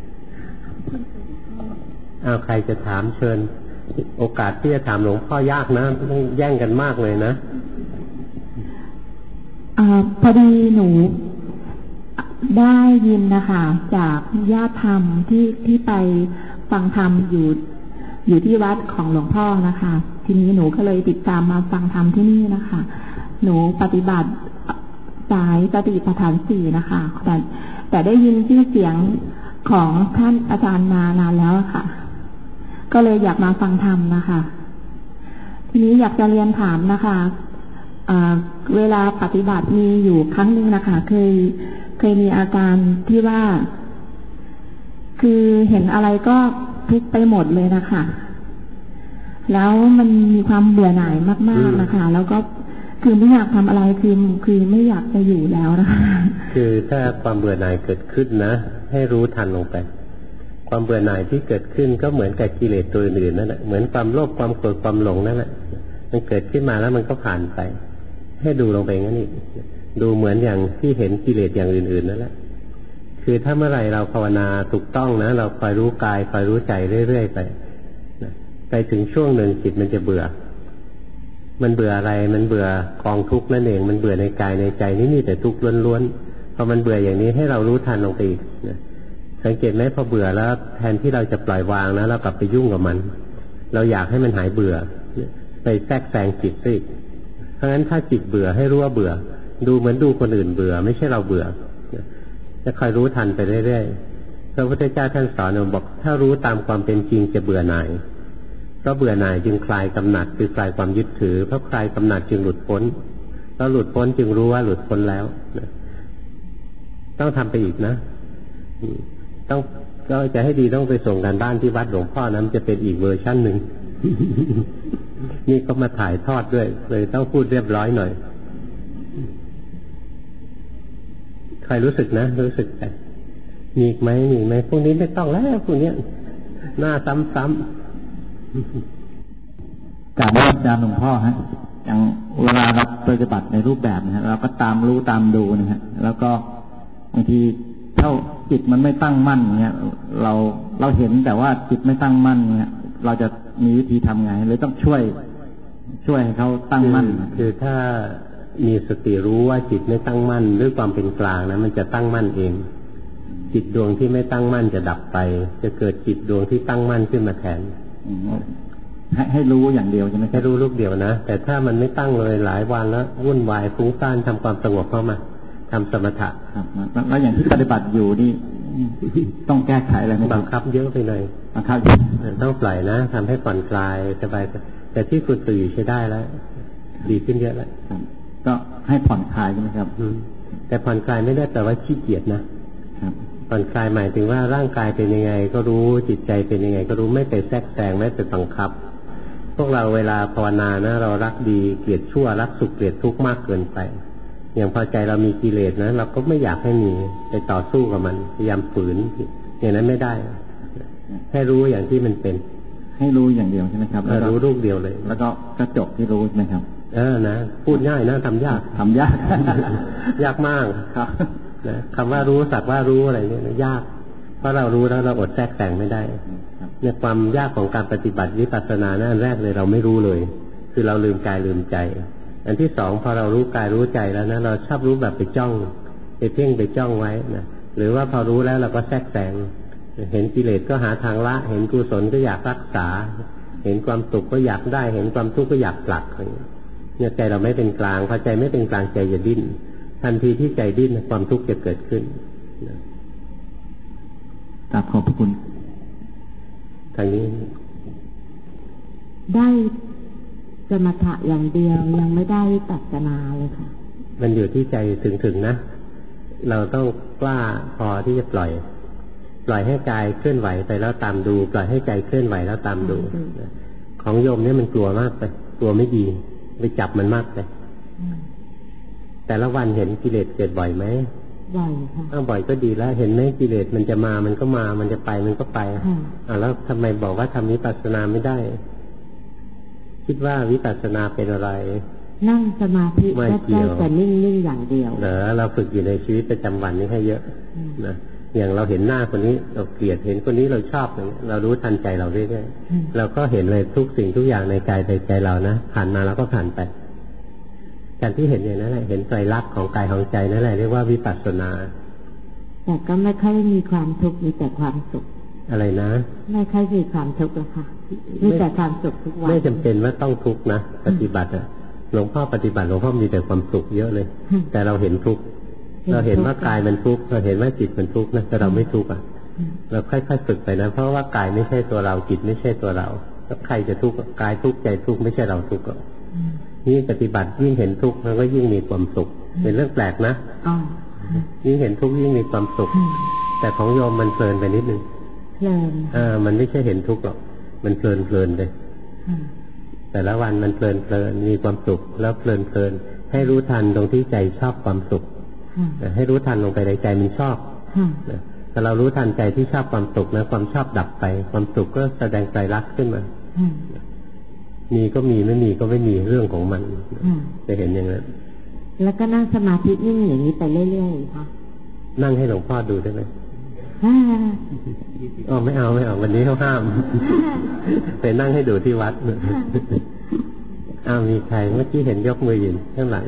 เอาใครจะถามเชิญโอกาสที่จะถามหลวงพ่อยากนะต้องแย่งกันมากเลยนะอ่าพอดีหนูได้ยินนะคะจากญาติธรรมที่ที่ไปฟังธรรมอยู่อยู่ที่วัดของหลวงพ่อนะคะทีนี้หนูก็เลยติดตามมาฟังธรรมที่นี่นะคะหนูปฏิบัติสายสติปัฏฐานสี่นะคะแต่แต่ได้ยินชื่อเสียงของท่านอาจารย์มานานแล้วค่ะก็เลยอยากมาฟังธรรมนะคะทีนี้อยากจะเรียนถามนะคะเวลาปฏิบัติมีอยู่ครั้งหนึ่งนะคะเคยเคยมีอาการที่ว่าคือเห็นอะไรก็ทุกไปหมดเลยนะคะแล้วมันมีความเบื่อหน่ายมากๆนะคะแล้วก็คือไม่อยากทำอะไรคือคือไม่อยากจะอยู่แล้วนะคะคือถ้าความเบื่อหน่ายเกิดขึ้นนะให้รู้ทันลงไปความเบื่อหน่ายที่เกิดขึ้นก็เหมือนกับกิเลสตัวอื่นนั่นแหละเหมือนความโลภความโกรธความหลงนั่นแหละมันเกิดขึ้นมาแล้วมันก็ผ่านไปให้ดูลงไปงั้นอีกดูเหมือนอย่างที่เห็นกิเลสอย่างอื่นๆนั่นแหละคือถ้าเมื่อไหร่เราภาวนาถูกต้องนะเราคอยรู้กายคอยรู้ใจเรื่อยๆไปไปถึงช่วงหนึ่งจิตมันจะเบื่อมันเบื่ออะไรมันเบื่อกองทุกข์นั่นเองมันเบื่อในกายในใจนี่มีแต่ทุกข์ล้วนๆพอมันเบื่ออย่างนี้ให้เรารู้ทันลงไปอีกนะสังเกตไหมพอเบื่อแล้วแทนที่เราจะปล่อยวางนะเรากลับไปยุ่งกับมันเราอยากให้มันหายเบื่อไปแทรกแซงจิตซิเพราะฉะนั้นถ้าจิตเบื่อให้รู้ว่าเบื่อดูเหมือนดูคนอื่นเบื่อไม่ใช่เราเบื่อจะคอยรู้ทันไปเรื่อยๆพระพุทธเจ้าท่านสอนบอกถ้ารู้ตามความเป็นจริงจะเบื่อหน่ายเพราะเบื่อหน่ายจึงคลายกำหนัดคือคลายความยึดถือเพราะคลายกำหนัดจึงหลุดพ้นแล้วหลุดพ้นจึงรู้ว่าหลุดพ้นแล้วต้องทำไปอีกนะต้องก็จะให้ดีต้องไปส่งการบ้านที่วัดหลวงพ่อนั้นจะเป็นอีกเวอร์ชั่นหนึ่ง นี่ก็มาถ่ายทอดด้วยเลยต้องพูดเรียบร้อยหน่อยใครรู้สึกนะรู้สึกแต่มีไหมมีไหมพวกนี้ไม่ต้องแล้วพวกนี้หน้าซ้ำๆกราบอาจารย์หลวงพ่อฮะอย่างเวลาเราปฏิบัติในรูปแบบนะฮะเราก็ตามรู้ตามดูนะฮะแล้วก็บางทีเท่าจิตมันไม่ตั้งมั่นเนี่ยเราเราเห็นแต่ว่าจิตไม่ตั้งมั่นเนี่ยเราจะมีวิธีทำไงหรือต้องช่วยช่วยให้เขาตั้งมั่นคือถ้ามีสติรู้ว่าจิตไม่ตั้งมั่นด้วยความเป็นกลางนะมันจะตั้งมั่นเองจิตดวงที่ไม่ตั้งมั่นจะดับไปจะเกิดจิตดวงที่ตั้งมั่นขึ้นมาแทนให้ให้รู้อย่างเดียวใช่ไหมให้รู้ลูกเดียวนะแต่ถ้ามันไม่ตั้งเลยหลายวันแล้ววุ่นวายฟุ้งซ่านทำความสงบเข้ามาทำสมถะครับแล้วอย่างที่ปฏิบัติอยู่นี่ต้องแก้ไขอะไรไหมบังคับเยอะไปหน่อยบังคับต้องปล่อยนะทำให้ผ่อนคลายสบายแต่ที่คุณตื่นใช้ได้แล้วดีขึ้นเยอะแล้วก็ให้ผ่อนคลายใช่ไหมครับแต่ผ่อนคลายไม่ได้แต่ว่าขี้เกียจนะผ่อนคลายหมายถึงว่าร่างกายเป็นยังไงก็รู้จิตใจเป็นยังไงก็รู้ไม่ไปแทรกแซงไม่ไปบังคับพวกเราเวลาภาวนานะเรารักดีเกลียดชั่วรักสุขเกลียดทุกข์มากเกินไปอย่างพอใจเรามีกิเลสนะเราก็ไม่อยากให้มีไปต่อสู้กับมันพยายามฝืนอย่างนั้นไม่ได้ให้รู้อย่างที่มันเป็นให้รู้อย่างเดียวใช่ไหมครับแล้วรู้รูปเดียวเลยแล้วก็กระจกที่รู้ใช่ไหมครับเออนะพูดง่ายนะทำยากทำยากยากมากครับนะคำว่ารู้สักว่ารู้อะไรเนี่ยยากเพราะเรารู้แล้วเราอดแทรกแต่งไม่ได้เนี่ยความยากของการปฏิบัติวิปัสสนานั่นแรกเลยเราไม่รู้เลยคือเราลืมกายลืมใจอันที่สองพอเรารู้กายรู้ใจแล้วนะเราชอบรู้แบบไปจ้องไปเพ่งไปจ้องไว้นะหรือว่าพอรู้แล้วเราก็แทรกแต่งเห็นกิเลสก็หาทางละเห็นกุศลก็อยากรักษาเห็นความสุขก็อยากได้เห็นความทุกข์ก็อยากผลักเนี่ยใจเราไม่เป็นกลางพอใจไม่เป็นกลางใจจะดิ้นทันทีที่ใจดิ้นความทุกข์จะเกิดขึ้นกราบขอบพระคุณทางนี้ได้สมถะอย่างเดียวยังไม่ได้วิปัสสนาเลยค่ะมันอยู่ที่ใจถึงๆนะเราต้องกล้าพอที่จะปล่อยปล่อยให้กายเคลื่อนไหวไปแล้วตามดูปล่อยให้ใจเคลื่อนไหวแล้วตามดูของโยมเนี่ยมันกลัวมากไปกลัวไม่ดีไปจับมันมากไปแต่ละวันเห็นกิเลสเกิดบ่อยไหมบ่อยค่ะถ้าบ่อยก็ดีแล้วเห็นไหมกิเลสมันจะมามันก็มามันจะไปมันก็ไปอ่าแล้วทำไมบอกว่าทำวิปัสสนาไม่ได้คิดว่าวิปัสสนาเป็นอะไรนั่งสมาธิไม่เกี่ยวแต่นิ่งๆอย่างเดียวเหรอเราฝึกอยู่ในชีวิตประจำวันนี้ให้เยอะนะอย่างเราเห็นหน้าคนนี้เราเกลียดเห็นคนนี้เราชอบอย่างนี้เรารู้ทันใจเราเรื่อยๆเราก็เห็นเลยทุกสิ่งทุกอย่างในกายในใจเรานะผ่านมาแล้วก็ผ่านไปการที่เห็นอย่างนั้นแหละเห็นไตรลักษณ์ของกายของใจนั่นแหละเรียกว่าวิปัสสนาแต่ก็ไม่ค่อยมีความทุกข์มีแต่ความสุขอะไรนะไม่ค่อยมีความทุกข์หรอกค่ะมีแต่ความสุขทุกวันไม่จำเป็นว่าต้องทุกข์นะปฏิบัติอะหลวงพ่อปฏิบัติหลวงพ่อมีแต่ความสุขเยอะเลยแต่เราเห็นทุกข์เราเห็นว่ากายมันทุกข์เราเห็นว่าจิตมันทุกข์นะแต่เราไม่ทุกข์อ่ะเราค่อยๆฝึกไปนะเพราะว่ากายไม่ใช่ตัวเราจิตไม่ใช่ตัวเราแล้วใครจะทุกข์กายทุกข์ใจทุกข์ไม่ใช่เราทุกข์อ่ะยิ่งปฏิบัติยิ่งเห็นทุกข์มันก็ยิ่งมีความสุขเป็นเรื่องแปลกนะยิ่งเห็นทุกข์ยิ่งมีความสุขแต่ของโยมมันเพลินไปนิดนึงเพลินอ่ามันไม่ใช่เห็นทุกข์หรอกมันเพลินเพลินเลยแต่ละวันมันเพลินเพลินมีความสุขแล้วเพลินเพลินให้รู้ทันตรงที่ใจชอบความสุขให้รู้ทันลงไปในใจมันชอบแต่เรารู้ทันใจที่ชอบความสุขนะความชอบดับไปความสุขก็แสดงไตรลักษณ์ขึ้นมามีก็มีไม่มีก็ไม่มีเรื่องของมันจะเห็นอย่างนั้นแล้วก็นั่งสมาธินิ่งอย่างนี้ไปเรื่อยๆค่ะนั่งให้หลวงพ่อดูได้ไหมอ๋อไม่เอาไม่เอาวันนี้เขาห้ามไปนั่งให้ดูที่วัดอ้าวมีใครเมื่อกี้เห็นยกมือยืนข้างหลัง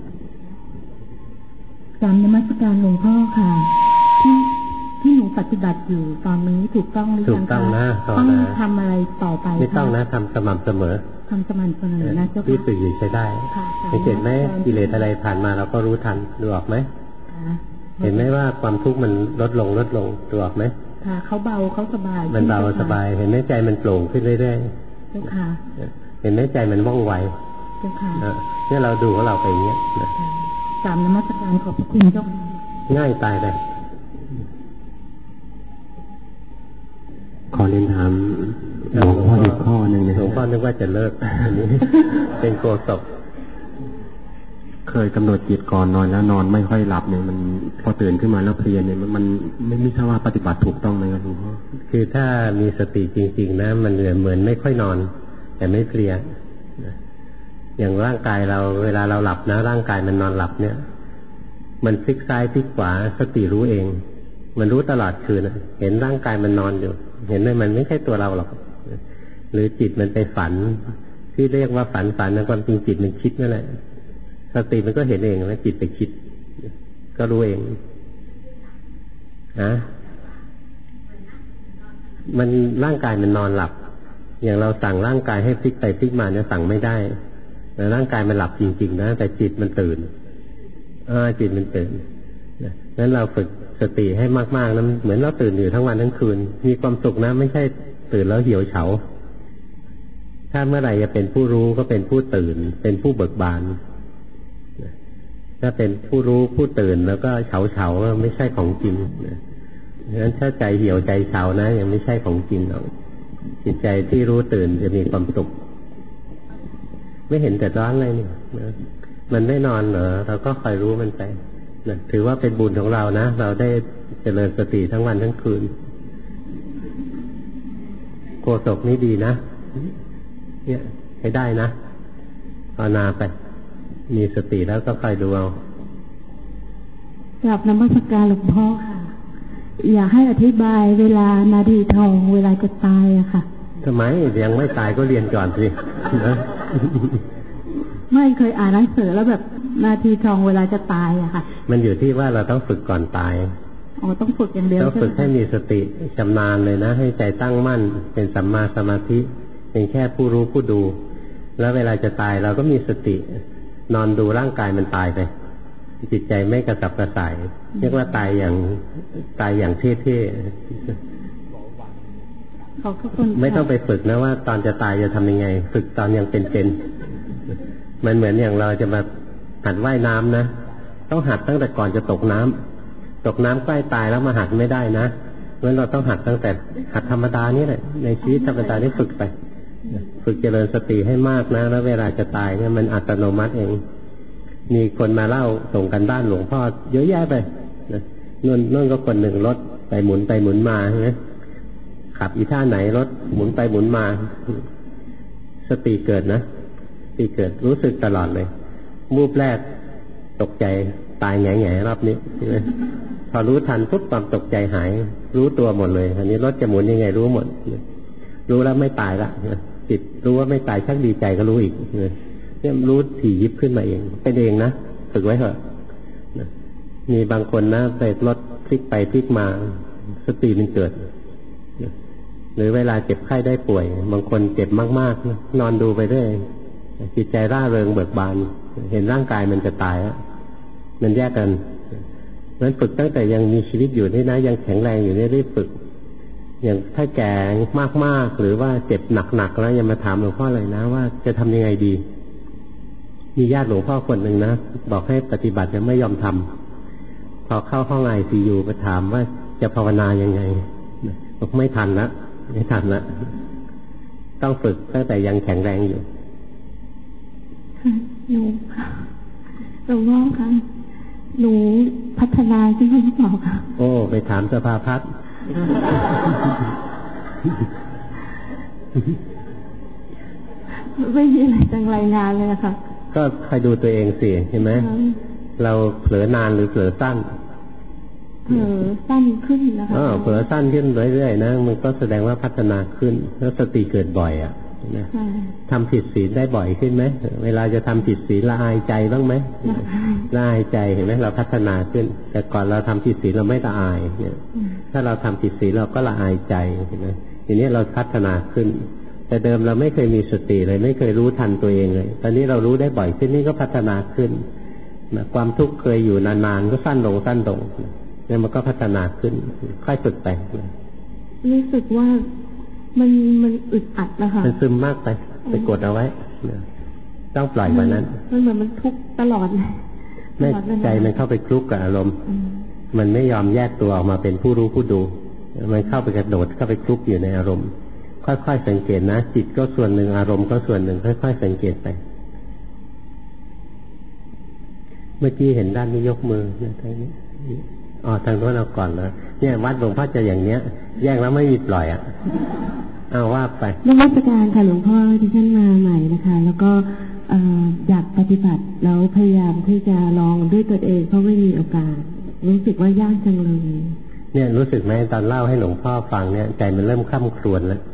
กราบนมัสการหลวงพ่อค่ะที่ที่หนูปฏิบัติอยู่ตอนนี้ถูกต้องหรือยังคะถูกต้องนะต้องทำอะไรต่อไปไม่ต้องนะทำสม่ำเสมอทำสม่ำเสมอนะเจ้าค่ะที่ฝึกอยู่ใช้ได้เห็นไหมกิเลสอะไรผ่านมาเราก็รู้ทันดูออกไหมเห็นไหมว่าความทุกข์มันลดลงลดลงดูออกไหมค่ะเขาเบาเขาสบายมันเบาสบายเห็นไหมใจมันโปร่งขึ้นเรื่อยๆเจ้าค่ะเห็นไหมใจมันว่องไวเจ้าค่ะเนี่ยเราดูของเราไปอย่างเงี้ยกราบนมัสการขอบพระคุณเจ้าค่ะง่ายตายเลยขอเรียนถามหลวงพ่ออีกข้อหนึ่งนะหลวงพ่อนึกว่าจะเลิกอันนี้เป็นโกศลเคยกำหนดจิตก่อนนอนแล้วนอนไม่ค่อยหลับเนี่ยมันพอตื่นขึ้นมาแล้วเพลียเนี่ยมันไม่ไม่ทราบว่าปฏิบัติถูกต้องไหมครับหลวงพ่อคือถ้ามีสติจริงๆนะมันเหมือนไม่ค่อยนอนแต่ไม่เพลียอย่างร่างกายเราเวลาเราหลับนะร่างกายมันนอนหลับเนี่ยมันพลิกซ้ายพลิกขวาสติรู้เองมันรู้ตลอดคืนเห็นร่างกายมันนอนอยู่เห็นเลยมันไม่ใช่ตัวเราหรอกหรือจิตมันไปฝันที่เรียกว่าฝันฝันนะความจริงจิตมันคิดนั่นแหละสติมันก็เห็นเองว่าจิตไปคิดก็รู้เองนะมันร่างกายมันนอนหลับอย่างเราสั่งร่างกายให้พลิกไปพลิกมาเนี่ยสั่งไม่ได้แต่ร่างกายมันหลับจริงๆนะแต่จิตมันตื่นอ่าจิตมันตื่นนั้นเราฝึกสติให้มากๆนะเหมือนเราตื่นอยู่ทั้งวันทั้งคืนมีความสุขนะไม่ใช่ตื่นแล้วเหี่ยวเฉาถ้าเมื่อไหร่จะเป็นผู้รู้ก็เป็นผู้ตื่นเป็นผู้เบิกบานถ้าเป็นผู้รู้ผู้ตื่นแล้วก็เฉาเฉาไม่ใช่ของจริงดังนั้นถ้าใจเหี่ยวใจเฉานะยังไม่ใช่ของจริงหรอกจิตใจที่รู้ตื่นจะมีความสุขไม่เห็นแต่ร้อนเลยนี่นะมันไม่นอนเหรอเราก็คอยรู้มันไปนะถือว่าเป็นบุญของเรานะเราได้เจริญสติทั้งวันทั้งคืนโกศกนี่ดีนะเนี่ยใช้ได้นะภาวนาไปมีสติแล้วก็คอยดูเอากราบนมัสการหลวงพ่อค่ะอยากให้อธิบายเวลานาทีทองเวลาจะตายอะค่ะทำไมยังไม่ตายก็เรียนก่อนสิไม่เคยอ่านหนังสือแล้วแบบนาทีทองเวลาจะตายอะค่ะมันอยู่ที่ว่าเราต้องฝึกก่อนตายอ๋อต้องฝึกอย่างเดียวต้องฝึกให้มีสติชำนาญเลยนะให้ใจตั้งมั่นเป็นสัมมาสมาธิเป็นแค่ผู้รู้ผู้ดูแล้วเวลาจะตายเราก็มีสตินอนดูร่างกายมันตายไปจิตใจไม่กระสับกระส่ายเรียกว่าตายอย่างตายอย่างเท่ๆไม่ต้องไปฝึกนะว่าตอนจะตายจะทำยังไงฝึกตอนยังเป็นๆมันเหมือนอย่างเราจะมาหัดว่ายน้ำนะต้องหัดตั้งแต่ก่อนจะตกน้ำตกน้ำใกล้ตายแล้วมาหัดไม่ได้นะเพราะเราต้องหัดตั้งแต่หัดธรรมดานี่แหละในชีวิตธรรมดานี่ฝึกไปฝึกเจริญสติให้มากนะแล้วเวลาจะตายเนี่ยมันอัตโนมัติเองมีคนมาเล่าส่งกันบ้านหลวงพ่อเยอะแยะไปนู่นนู่นก็คนหนึ่งรถไปหมุนไปหมุนมาใช่ไหมขับอีท่าไหนรถหมุนไปหมุนมาสติเกิดนะสติเกิดรู้สึกตลอดเลยมูบแรกตกใจตายแง่แง่รอบนี้ใช่ไหมพอรู้ทันปุ๊บความตกใจหายรู้ตัวหมดเลยอันนี้รถจะหมุนยังไงรู้หมดรู้แล้วไม่ตายละจิตรู้ว่าไม่ตายชักดีใจก็รู้อีกเนี่ยรู้ถี่ยิบขึ้นมาเองเป็นเองนะฝึกไว้เถอะมีบางคนนะไปรถพลิกไปพลิกมาสติมันเกิดหรือเวลาเจ็บไข้ได้ป่วยบางคนเจ็บมากๆนอนดูไปเรื่อยจิตใจร่าเริงเบิกบานเห็นร่างกายมันจะตายแล้วมันแยกกันนั้นฝึกตั้งแต่ยังมีชีวิตอยู่นี่นะยังแข็งแรงอยู่นี่รีบฝึกอย่างถ้าแก่มากๆหรือว่าเจ็บหนักๆแล้วยังมาถามหลวงพ่อเลยนะว่าจะทำยังไงดีมีญาติหลวงพ่อคนหนึ่งนะบอกให้ปฏิบัติยังไม่ยอมทำพอเข้าห้องไอซียูไปถามว่าจะภาวนายังไงบอกไม่ทันละไม่ทันละต้องฝึกตั้งแต่ยังแข็งแรงอยู่ค่ะหนูหลวงพ่อคะหนูพัฒนาใช่ไหมพี่บอกค่ะโอ้ไปถามสภาพัฒน์ไม่มีอะไรจังรายงานเลยนะคะก็คอยดูตัวเองสิใช่ไหมเราเผลอนานหรือเผลอสั้นเผลอสั้นขึ้นนะคะอ๋อเผลอสั้นขึ้นเรื่อยๆนะมันก็แสดงว่าพัฒนาขึ้นแล้วสติเกิดบ่อยอ่ะนะทำผิดศีลได้บ่อยขึ้นไหมเวลาจะทำผิดศีลละอายใจบ้างไหมละอายใจเห็นไหมเราพัฒนาขึ้นแต่ก่อนเราทำผิดศีลเราไม่ละอายเนี่ยถ้าเราทำผิดศีลเราก็ละอายใจเห็นไหมทีนี้เราพัฒนาขึ้นแต่เดิมเราไม่เคยมีสติเลยไม่เคยรู้ทันตัวเองเลยตอนนี้เรารู้ได้บ่อยขึ้นนี่ก็พัฒนาขึ้นนะความทุกข์เคยอยู่นานๆก็สั้นลงสั้นลงเนี่ยมันก็พัฒนาขึ้นค่อยฝึกไปรู้สึกว่ามันมันอึดอัดนะคะมันซึมมากไปไปกดเอาไว้ต้องปล่อยกว่านั้นมันเหมือนมันทุกข์ตลอดเลยไม่ใจมันเข้าไปคลุกกับอารมณ์มันไม่ยอมแยกตัวออกมาเป็นผู้รู้ผู้ดูมันเข้าไปกระโดดเข้าไปคลุกอยู่ในอารมณ์ค่อยๆสังเกตนะจิตก็ส่วนหนึ่งอารมณ์ก็ส่วนหนึ่งค่อยๆสังเกตไปเมื่อกี้เห็นด้านนี้ยกมือทางนี้อ๋อทางโน้นเอาก่อนแล้วเนี่ยวัดหลวงพ่อจะอย่างเนี้ยแยกแล้วไม่มีปล่อยอ่ะเอาว่าไปนมัสการค่ะหลวงพ่อที่ท่านมาใหม่นะคะแล้วก็อยากปฏิบัติแล้วพยายามที่จะลองด้วยตัวเองเพราะไม่มีโอกาสรู้สึกว่ายากจังเลยเนี่ยรู้สึกไหมตอนเล่าให้หลวงพ่อฟังเนี่ยใจมันเริ่มคร่ำครวญแล้ว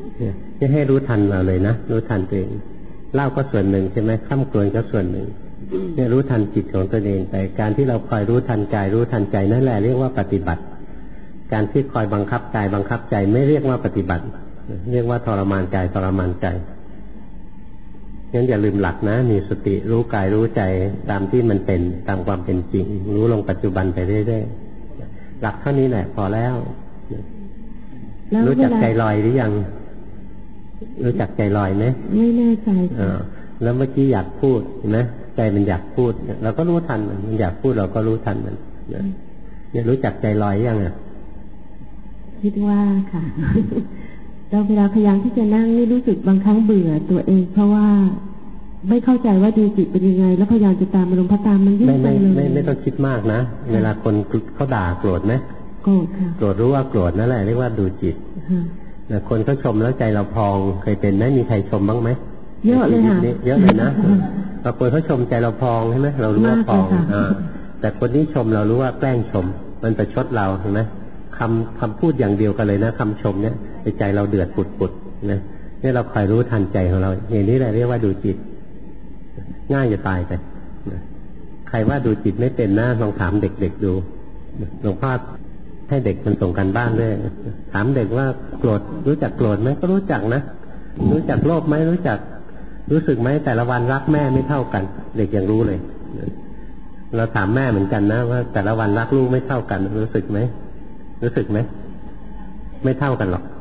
จะให้รู้ทันเราเลยนะรู้ทันตัวเองเล่าก็ส่วนหนึ่งใช่ไหมคร่ำครวญก็ส่วนหนึ่งเนี่ยรู้ทันจิตของตนเองไปการที่เราคอยรู้ทันกายรู้ทันใจนั่นแหละเรียกว่าปฏิบัติการที่คอยบังคับกายบังคับใจไม่เรียกว่าปฏิบัติเรียกว่าทรมานกายทรมานใจงั้นอย่าลืมหลักนะมีสติรู้กายรู้ใจตามที่มันเป็นตามความเป็นจริงรู้ลงปัจจุบันไปเรื่อยๆหลักเท่านี้แหละพอแล้วรู้จักใจลอยหรือยังรู้จักใจลอยไหมไม่แน่ใจอ่าแล้วเมื่อกี้อยากพูดนะใจมันอยากพูดเราก็รู้ทันมันมันอยากพูดเราก็รู้ทันมันเนี่ยรู้จักใจลอยยังอ่ะคิดว่าค่ะเราเวลาพยายามที่จะนั่งนี่รู้สึกบางครั้งเบื่อตัวเองเพราะว่าไม่เข้าใจว่าดูจิตเป็นยังไงแล้วพยายามจะตามอารมณ์พระตามมันยุ่งไปเลยไม่ไม่ต้องคิดมากนะเวลาคนเขาด่าโกรธไหมโกรธค่ะโกรธรู้ว่าโกรธนั่นแหละเรียกว่าดูจิตแต่คนเขาชมแล้วใจเราพองเคยเป็นไหมมีใครชมบ้างไหมเยอะเลยค่ะเยอะเลยนะบางคนเขาชมใจเราพองใช่ไหมเรารู้ว่าพองอ่าแต่คนนี้ชมเรารู้ว่าแกล้งชมมันประชดเราเห็นไหมคำคำพูดอย่างเดียวกันเลยนะคำชมเนี่ยใจเราเดือดปุดปุดนะนี่เราคอยรู้ทันใจของเราอย่างนี้แหละเรียกว่าดูจิตง่ายจะตายไปใครว่าดูจิตไม่เป็นนะลองถามเด็กๆดูหลวงพ่อให้เด็กมันส่งกันบ้านด้วยถามเด็กว่าโกรธรู้จักโกรธไหมก็รู้จักนะรู้จักโลภไหมรู้จักรู้สึกไหมแต่ละวันรักแม่ไม่เท่ากันเด็กยังรู้เลยเราถามแม่เหมือนกันนะว่าแต่ละวันรักลูกไม่เท่ากันรู้สึกไหมรู้สึกไหมไม่เท่ากันหรอก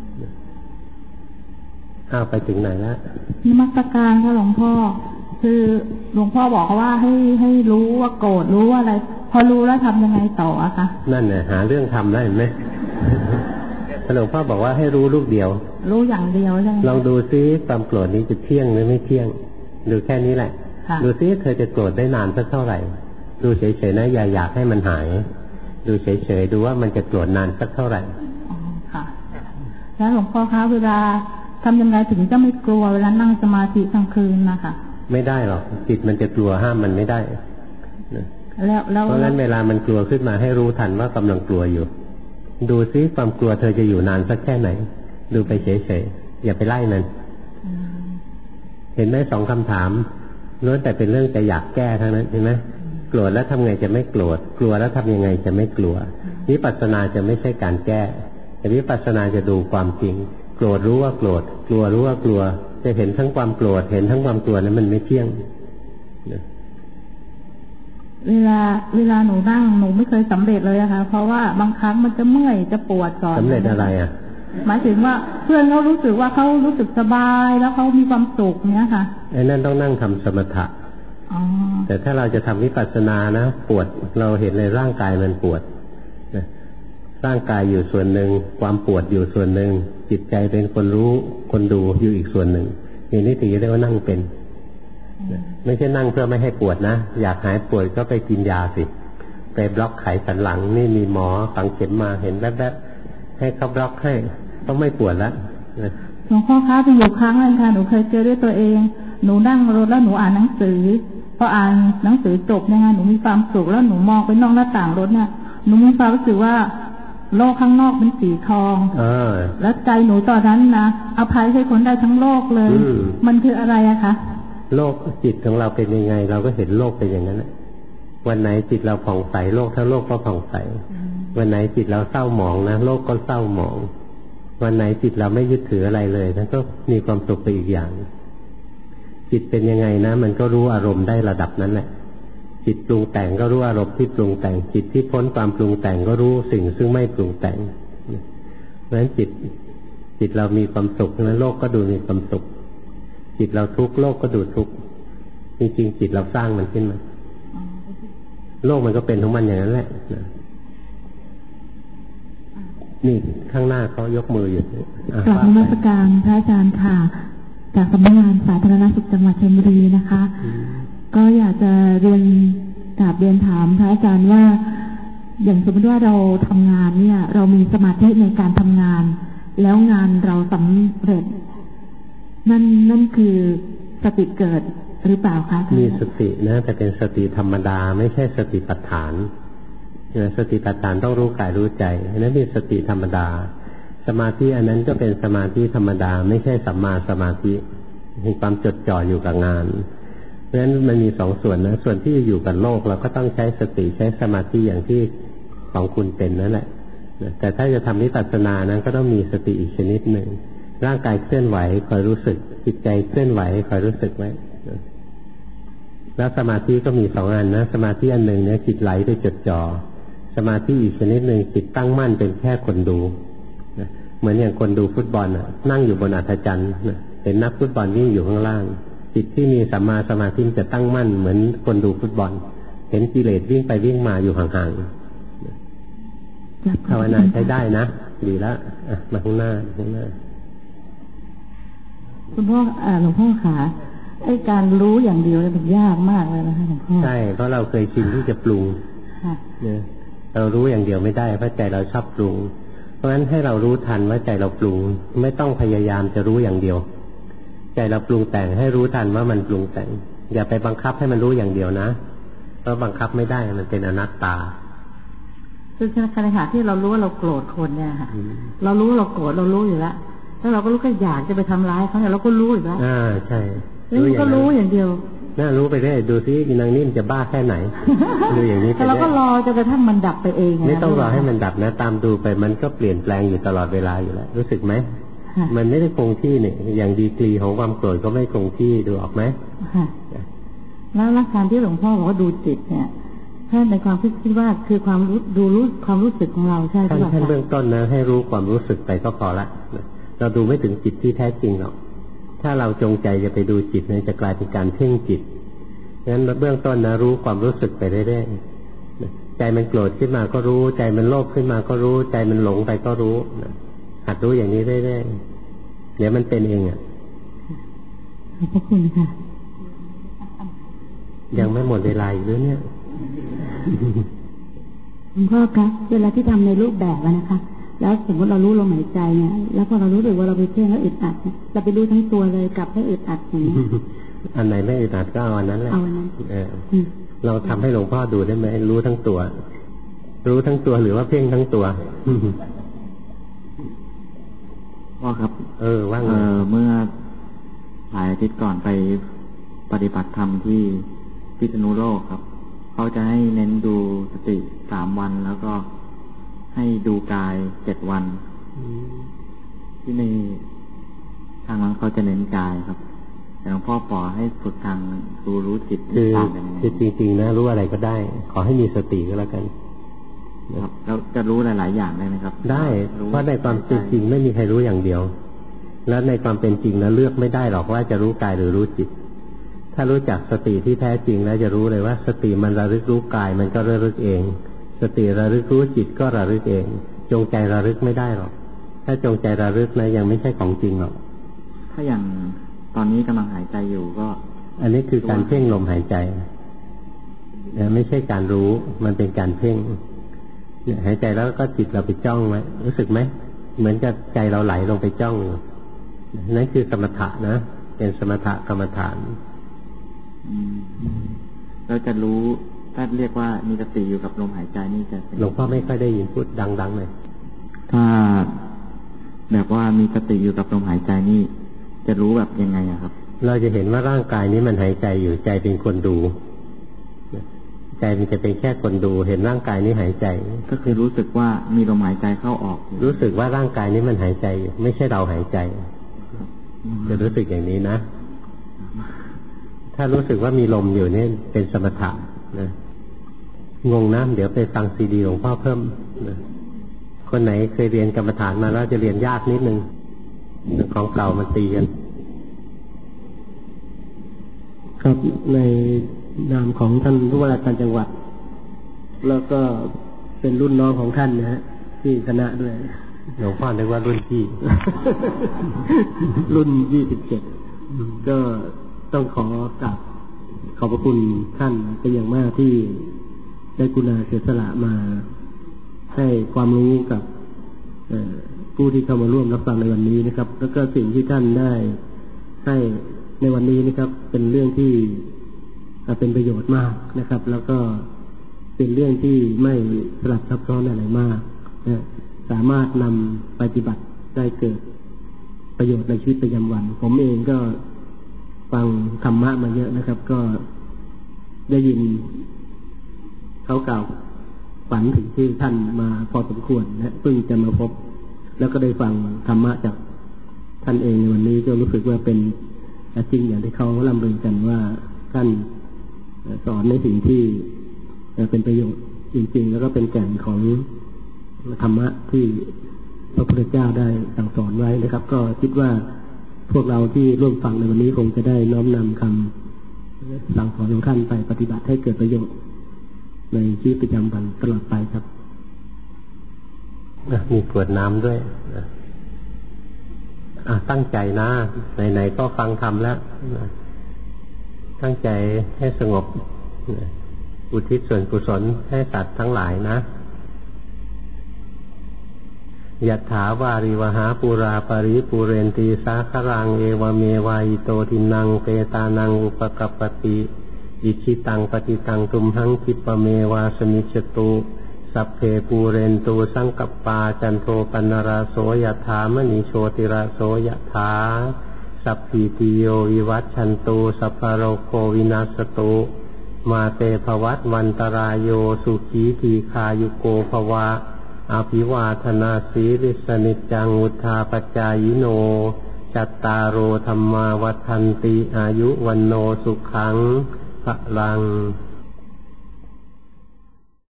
อ้าวไปถึงไหนแล้วนมัสการค่ะหลวงพ่อคือหลวงพ่อบอกว่าให้ให้รู้ว่าโกรธรู้ว่าอะไรพอรู้แล้วทำยังไงต่ออะคะนั่นเนี่ยหาเรื่องทำได้เห็นไหมหลวงพ่อบอกว่าให้รู้ลูกเดียวรู้อย่างเดียวใช่ไหมลองดูซิความโกรธนี้จะเที่ยงหรือไม่เที่ยงดูแค่นี้แหละดูซิเธอจะโกรธได้นานสักเท่าไหร่ดูเฉยๆนะอย่าอยากให้มันหายดูเฉยๆดูว่ามันจะโกรธนานสักเท่าไหร่อ๋อค่ะแล้วหลวงพ่อคะเวลาทำยังไงถึงจะไม่กลัวเวลานั่งสมาธิกลางคืนนะคะไม่ได้หรอกจิตมันจะกลัวห้ามมันไม่ได้แล้วแล้วเพราะฉะนั้นเวลามันกลัวขึ้นมาให้รู้ทันว่ากำลังกลัวอยู่ดูซิความกลัวเธอจะอยู่นานสักแค่ไหนดูไปเฉยๆอย่าไปไล่มันเห็นไหมสองคำถามล้วนแต่เป็นเรื่องจะอยากแก้ทั้งนั้นเห็นไหมโกรธแล้วทำไงจะไม่โกรธกลัวแล้วทำยังไงจะไม่กลัววิปัสสนาจะไม่ใช่การแก้แต่วิปัสสนาจะดูความจริงโกรธรู้ว่าโกรธกลัวรู้ว่ากลัวจะเห็นทั้งความโกรธเห็นทั้งความกลัวนั้นมันไม่เที่ยงเวลาเวลาหนูนั่งหนูไม่เคยสำเร็จเลยอะค่ะเพราะว่าบางครั้งมันจะเมื่อยจะปวดก่อนสำเร็จอะไรอะหมายถึงว่าเพื่อนเขารู้สึกว่าเขารู้สึกสบายแล้วเขามีความสุขเนี้ยค่ะไอ้นั่นต้องนั่งทำสมถะแต่ถ้าเราจะทำวิปัสสนานะปวดเราเห็นในร่างกายมันปวดนะร่างกายอยู่ส่วนหนึ่งความปวดอยู่ส่วนหนึ่งจิตใจเป็นคนรู้คนดูอยู่อีกส่วนหนึ่งอย่างนี้ถึงจะเรียกว่านั่งเป็นไม่ใช่นั่งเพื่อไม่ให้ปวดนะอยากหายปวดก็ไปกินยาสิไปบล็อกไขสันหลังนี่มีหมอฝังเข็มมาเห็นแวบๆให้เขาบล็อกให้ต้องไม่ปวดแล้วหลวงพ่อคะเป็นอยู่ครั้งนึงค่ะหนูเคยเจอด้วยตัวเองหนูนั่งรถแล้วหนูอ่านหนังสือพออ่านหนังสือจบเนี่ยหนูมีความสุขแล้วหนูมองไปนอกหน้าต่างรถเนี่ยหนูมีความรู้สึกว่าโลกข้างนอกเป็นสีทองแล้วใจหนูตอนนั้นนะอภัยให้คนได้ทั้งโลกเลยมันคืออะไรอะคะโลกจิตของเราเป็นยังไงเราก็เห็นโลกเป็นอย่างนั้นวันไหนจิตเราผ่องใสโลกทั้งโลกก็ผ่องใสวันไหนจิตเราเศร้าหมองนะโลกก็เศร้าหมองวันไหนจิตเราไม่ยึดถืออะไรเลยนั่นก็มีความสุขไปอีกอย่างจิตเป็นยังไงนะมันก็รู้อารมณ์ได้ระดับนั้นแหละจิตปรุงแต่งก็รู้อารมณ์ที่ปรุงแต่งจิตที่พ้นความปรุงแต่งก็รู้สิ่งซึ่งไม่ปรุงแต่งเพราะฉะนั้นจิตจิตเรามีความสุขนั้นโลกก็ดูมีความสุขจิตเราทุกข์โลกก็ดูทุกข์จริงๆจิตเราสร้างมันขึ้นมาโลกมันก็เป็นของมันอย่างนั้นแหละนี่ข้างหน้าเขายกมืออยู่กราบนมัสการพระอาจารย์ค่ะจากสำนักงานสาธารณสุขจังหวัดชลบุรีนะคะก็อยากจะเรียนกราบเรียนถามพระอาจารย์ว่าอย่างสมมติว่าเราทำงานเนี่ยเรามีสมาธิในการทำงานแล้วงานเราสำเร็จนั่นนั่นคือสติเกิดหรือเปล่าคะมีสตินะแต่เป็นสติธรรมดาไม่ใช่สติปัฏฐานสติปัฏฐานต้องรู้กายรู้ใจนั้นเป็นสติธรรมดาสมาธิอันนั้นก็เป็นสมาธิธรรมดาไม่ใช่สัมมาสมาธิมีความจดจ่ออยู่กับงานเพราะฉะนั้นมันมีสองส่วนนะส่วนที่อยู่กับโลกเราก็ต้องใช้สติใช้สมาธิอย่างที่ของคุณเป็นนั่นแหละแต่ถ้าจะทำวิปัสสนานั้นก็ต้องมีสติอีกชนิดหนึ่งร่างกายเคลื่อนไหวคอยรู้สึกจิตใจเคลื่อนไหวคอยรู้สึกไว้แล้วสมาธิก็มีสองอันนะสมาธิอันหนึ่งเนี่ยจิตไหลไปจดจ่อสมาธิอีกชนิดหนึ่งจิตตั้งมั่นเป็นแค่คนดูเหมือนอย่างคนดูฟุตบอลน่ะนั่งอยู่บนอัฐจันทร์เห็นนักฟุตบอลวิ่งอยู่ข้างล่างจิตที่มีสัมมาสมาธิจะตั้งมั่นเหมือนคนดูฟุตบอลเห็นกิเลสวิ่งไปวิ่งมาอยู่ห่างๆภาวนาใช้ได้นะดีแล้วมาข้างหน้าข้างหน้าคุณพ่อหลวงพ่อขาไอ้การรู้อย่างเดียวมันยากมากเลยนะคะหลวงพ่อใช่เพราะเราเคยชินที่จะปรุงเนี่ยเรารู้อย่างเดียวไม่ได้เพราะใจเราชอบปรุงเพราะฉะนั้นให้เรารู้ทันว่าใจเราปรุงไม่ต้องพยายามจะรู้อย่างเดียวใจเราปรุงแต่งให้รู้ทันว่ามันปรุงแต่งอย่าไปบังคับให้มันรู้อย่างเดียวนะเพราะบังคับไม่ได้มันเป็นอนัตตาคือขณะที่เรารู้ว่าเราโกรธคนเนี่ยค่ะเรารู้เราโกรธเรารู้อยู่แล้วถ้าเราก็รู้ก็อยากจะไปทำร้ายเขาเนี่ยเราก็รู้อยู่แล้วอ่าใช่รู้ก็รู้อย่างเดียวน่ารู้ไปเรื่อยดูซินางนิ่มจะบ้าแค่ไหนดูอย่างนี้ไปแต่เราก็รอจนกระทั่งมันดับไปเองไม่ต้องรอให้มันดับนะตามดูไปมันก็เปลี่ยนแปลงอยู่ตลอดเวลาอยู่แล้วรู้สึกไหมมันไม่ได้คงที่เนี่ยอย่างดีกรีของความโกรธก็ไม่คงที่ดูออกไหมแล้วหลักการที่หลวงพ่อบอกว่าดูจิตเนี่ยท่านในความคิดว่าคือความรู้ดูรู้ความรู้สึกของเราใช่ไหมท่านเบื้องต้นนะให้รู้ความรู้สึกไปก็พอละเราดูไม่ถึงจิตที่แท้จริงหรอกถ้าเราจงใจจะไปดูจิตเนี่ยจะกลายเป็นการเพ่งจิตงั้นเบื้องต้นนะรู้ความรู้สึกไปเรื่อยๆใจมันโกรธขึ้นมาก็รู้ใจมันโลภขึ้นมาก็รู้ใจมันหลงไปก็รู้หัดรู้อย่างนี้เรื่อยๆเดี๋ยวมันเป็นเองอ่ะขอบพระคุณค่ะยังไม่หมดเวลาอีกด้วยเนี่ยหลวงพ่อคะเวลาที่ทำในรูปแบบนะคะแล้วสมมติเรารู้ลมหายใจเนี่ยแล้วพอเรารู้สึกว่าเราไปเพ่งแล้วอึดอัดเนี่ยเราไปรู้ทั้งตัวเลยกลับให้อึดอัดอย่างนี้อันไหนไม่อึดอัดก็เอาอันนั้นแหละเอาอันนั้นเราทำให้หลวงพ่อดูได้ไหมรู้ทั้งตัวรู้ทั้งตัวหรือว่าเพ่งทั้งตัวพ่อครับเออว่างเออเมื่อหลายอาทิตย์ก่อนไปปฏิบัติธรรมที่พิษณุโลกครับเขาจะให้เน้นดูสติสามวันแล้วก็ให้ดูกายเจ็ดวันที่ในทางนั้นเขาจะเน้นกายครับแต่หลวงพ่อปล่อยให้ฝึกทางดูรู้จิตคือคือจริงๆนะรู้อะไรก็ได้ขอให้มีสติก็แล้วกันครับแล้วจะรู้หลายๆอย่างได้ไหมครับได้เพราะในความจริงไม่มีใครรู้อย่างเดียวแล้วในความเป็นจริงนะเลือกไม่ได้หรอกว่าจะรู้กายหรือรู้จิตถ้ารู้จักสติที่แท้จริงแล้วจะรู้เลยว่าสติมันระลึกรู้กายมันก็ระลึกเองสติระลึกรู้จิตก็ระลึกเองจงใจระลึกไม่ได้หรอกถ้าจงใจระลึกนะยังไม่ใช่ของจริงหรอกถ้าอย่างตอนนี้กำลังหายใจอยู่ก็อันนี้คือการเพ่งลมหายใจนะไม่ใช่การรู้มันเป็นการเพ่งหายใจแล้วก็จิตเราไปจ้องไว้รู้สึกไหมเหมือนกับใจเราไหลลงไปจ้องนั่นคือสมถะนะเป็นสมถะกรรมฐานเราจะรู้ถ้าเรียกว่ามีสติอยู่กับลมหายใจนี่จะหลวงพ่อไม่ค่อยได้ยินพูดดังๆเลยถ้าแบบว่ามีสติอยู่กับลมหายใจนี่จะรู้แบบยังไงอะครับเราจะเห็นว่าร่างกายนี้มันหายใจอยู่ใจเป็นคนดูใจมันจะเป็นแค่คนดูเห็นร่างกายนี้หายใจก็คือรู้สึกว่ามีลมหายใจเข้าออกรู้สึกว่าร่างกายนี้มันหายใจอยู่ไม่ใช่เราหายใจจะรู้สึกอย่างนี้นะถ้ารู้สึกว่ามีลมอยู่นี่เป็นสมถะนะงงนะเดี๋ยวไปฟังซีดีหลวงพ่อเพิ่มนะคนไหนเคยเรียนกรรมฐานมาแล้วจะเรียนยากนิดนึงของเก่ามันตีกันครับในนามของท่านผู้ว่าราชการจังหวัดแล้วก็เป็นรุ่นน้องของท่านนะฮะที่คณะด้วยหลวงพ่อเรียกว่ารุ่นพี่รุ่นยี่สิบเจ็ดก็ต้องขอกราบขอบพระคุณท่านเป็นอย่างมากที่ได้กรุณาเสียสละมาให้ความรู้กับผู้ที่เข้ามาร่วมรับฟังในวันนี้นะครับแล้วก็สิ่งที่ท่านได้ให้ในวันนี้นะครับเป็นเรื่องที่เป็นประโยชน์มากนะครับแล้วก็เป็นเรื่องที่ไม่สลับซับซ้อนอะไรมากนะสามารถนำปฏิบัติได้เกิดประโยชน์ในชีวิตประจำวันผมเองก็ฟังธรรมะมาเยอะนะครับ ก็ได้ยินเขากล่าวฝันถึงชื่อท่านมาพอสมควรนะเพิ่งจะมาพบแล้วก็ได้ฟังธรรมะจากท่านเองในวันนี้ก็รู้สึกว่าเป็นจริงอย่างที่เขาล่ำลือกันว่าท่านสอนในสิ่งที่เป็นประโยชน์จริงๆแล้วก็เป็นแก่นของธรรมะที่พระพุทธเจ้าได้สั่งสอนไว้นะครับ ก็คิดว่าพวกเราที่ร่วมฟังในวันนี้คงจะได้น้อมนำคำสั่งสอนของท่านไปปฏิบัติให้เกิดประโยชน์ในชีวิตประจำวันตลอดไปครับมีขวดน้ำด้วยอ่ะตั้งใจนะไหนๆก็ฟังธรรมแล้วตั้งใจให้สงบอุทิศส่วนกุศลให้สัตว์ทั้งหลายนะยัตถาวาริวหาปูราปริปูเรนตีสาครังเอวเมวายโตทินังเปตานังอุปกัปปติอิชิตังปฏิตังตุมหังคิปเมวาสมิจตุสัพเพปูเรนตูสังกัปปาจันโทปนราโสยถามณีโชติราโสยถาสัพพิติโยวิวัชชันตุสัพพโรโควินาศตุมาเตภวัตวันตรายโยสุขีทีคายุโกภวะอภิวาทนาสีริสนิจังอุทธาปจายโนจัตตารโอธรรมาวัฏันติอายุวันโนสุขังพลัง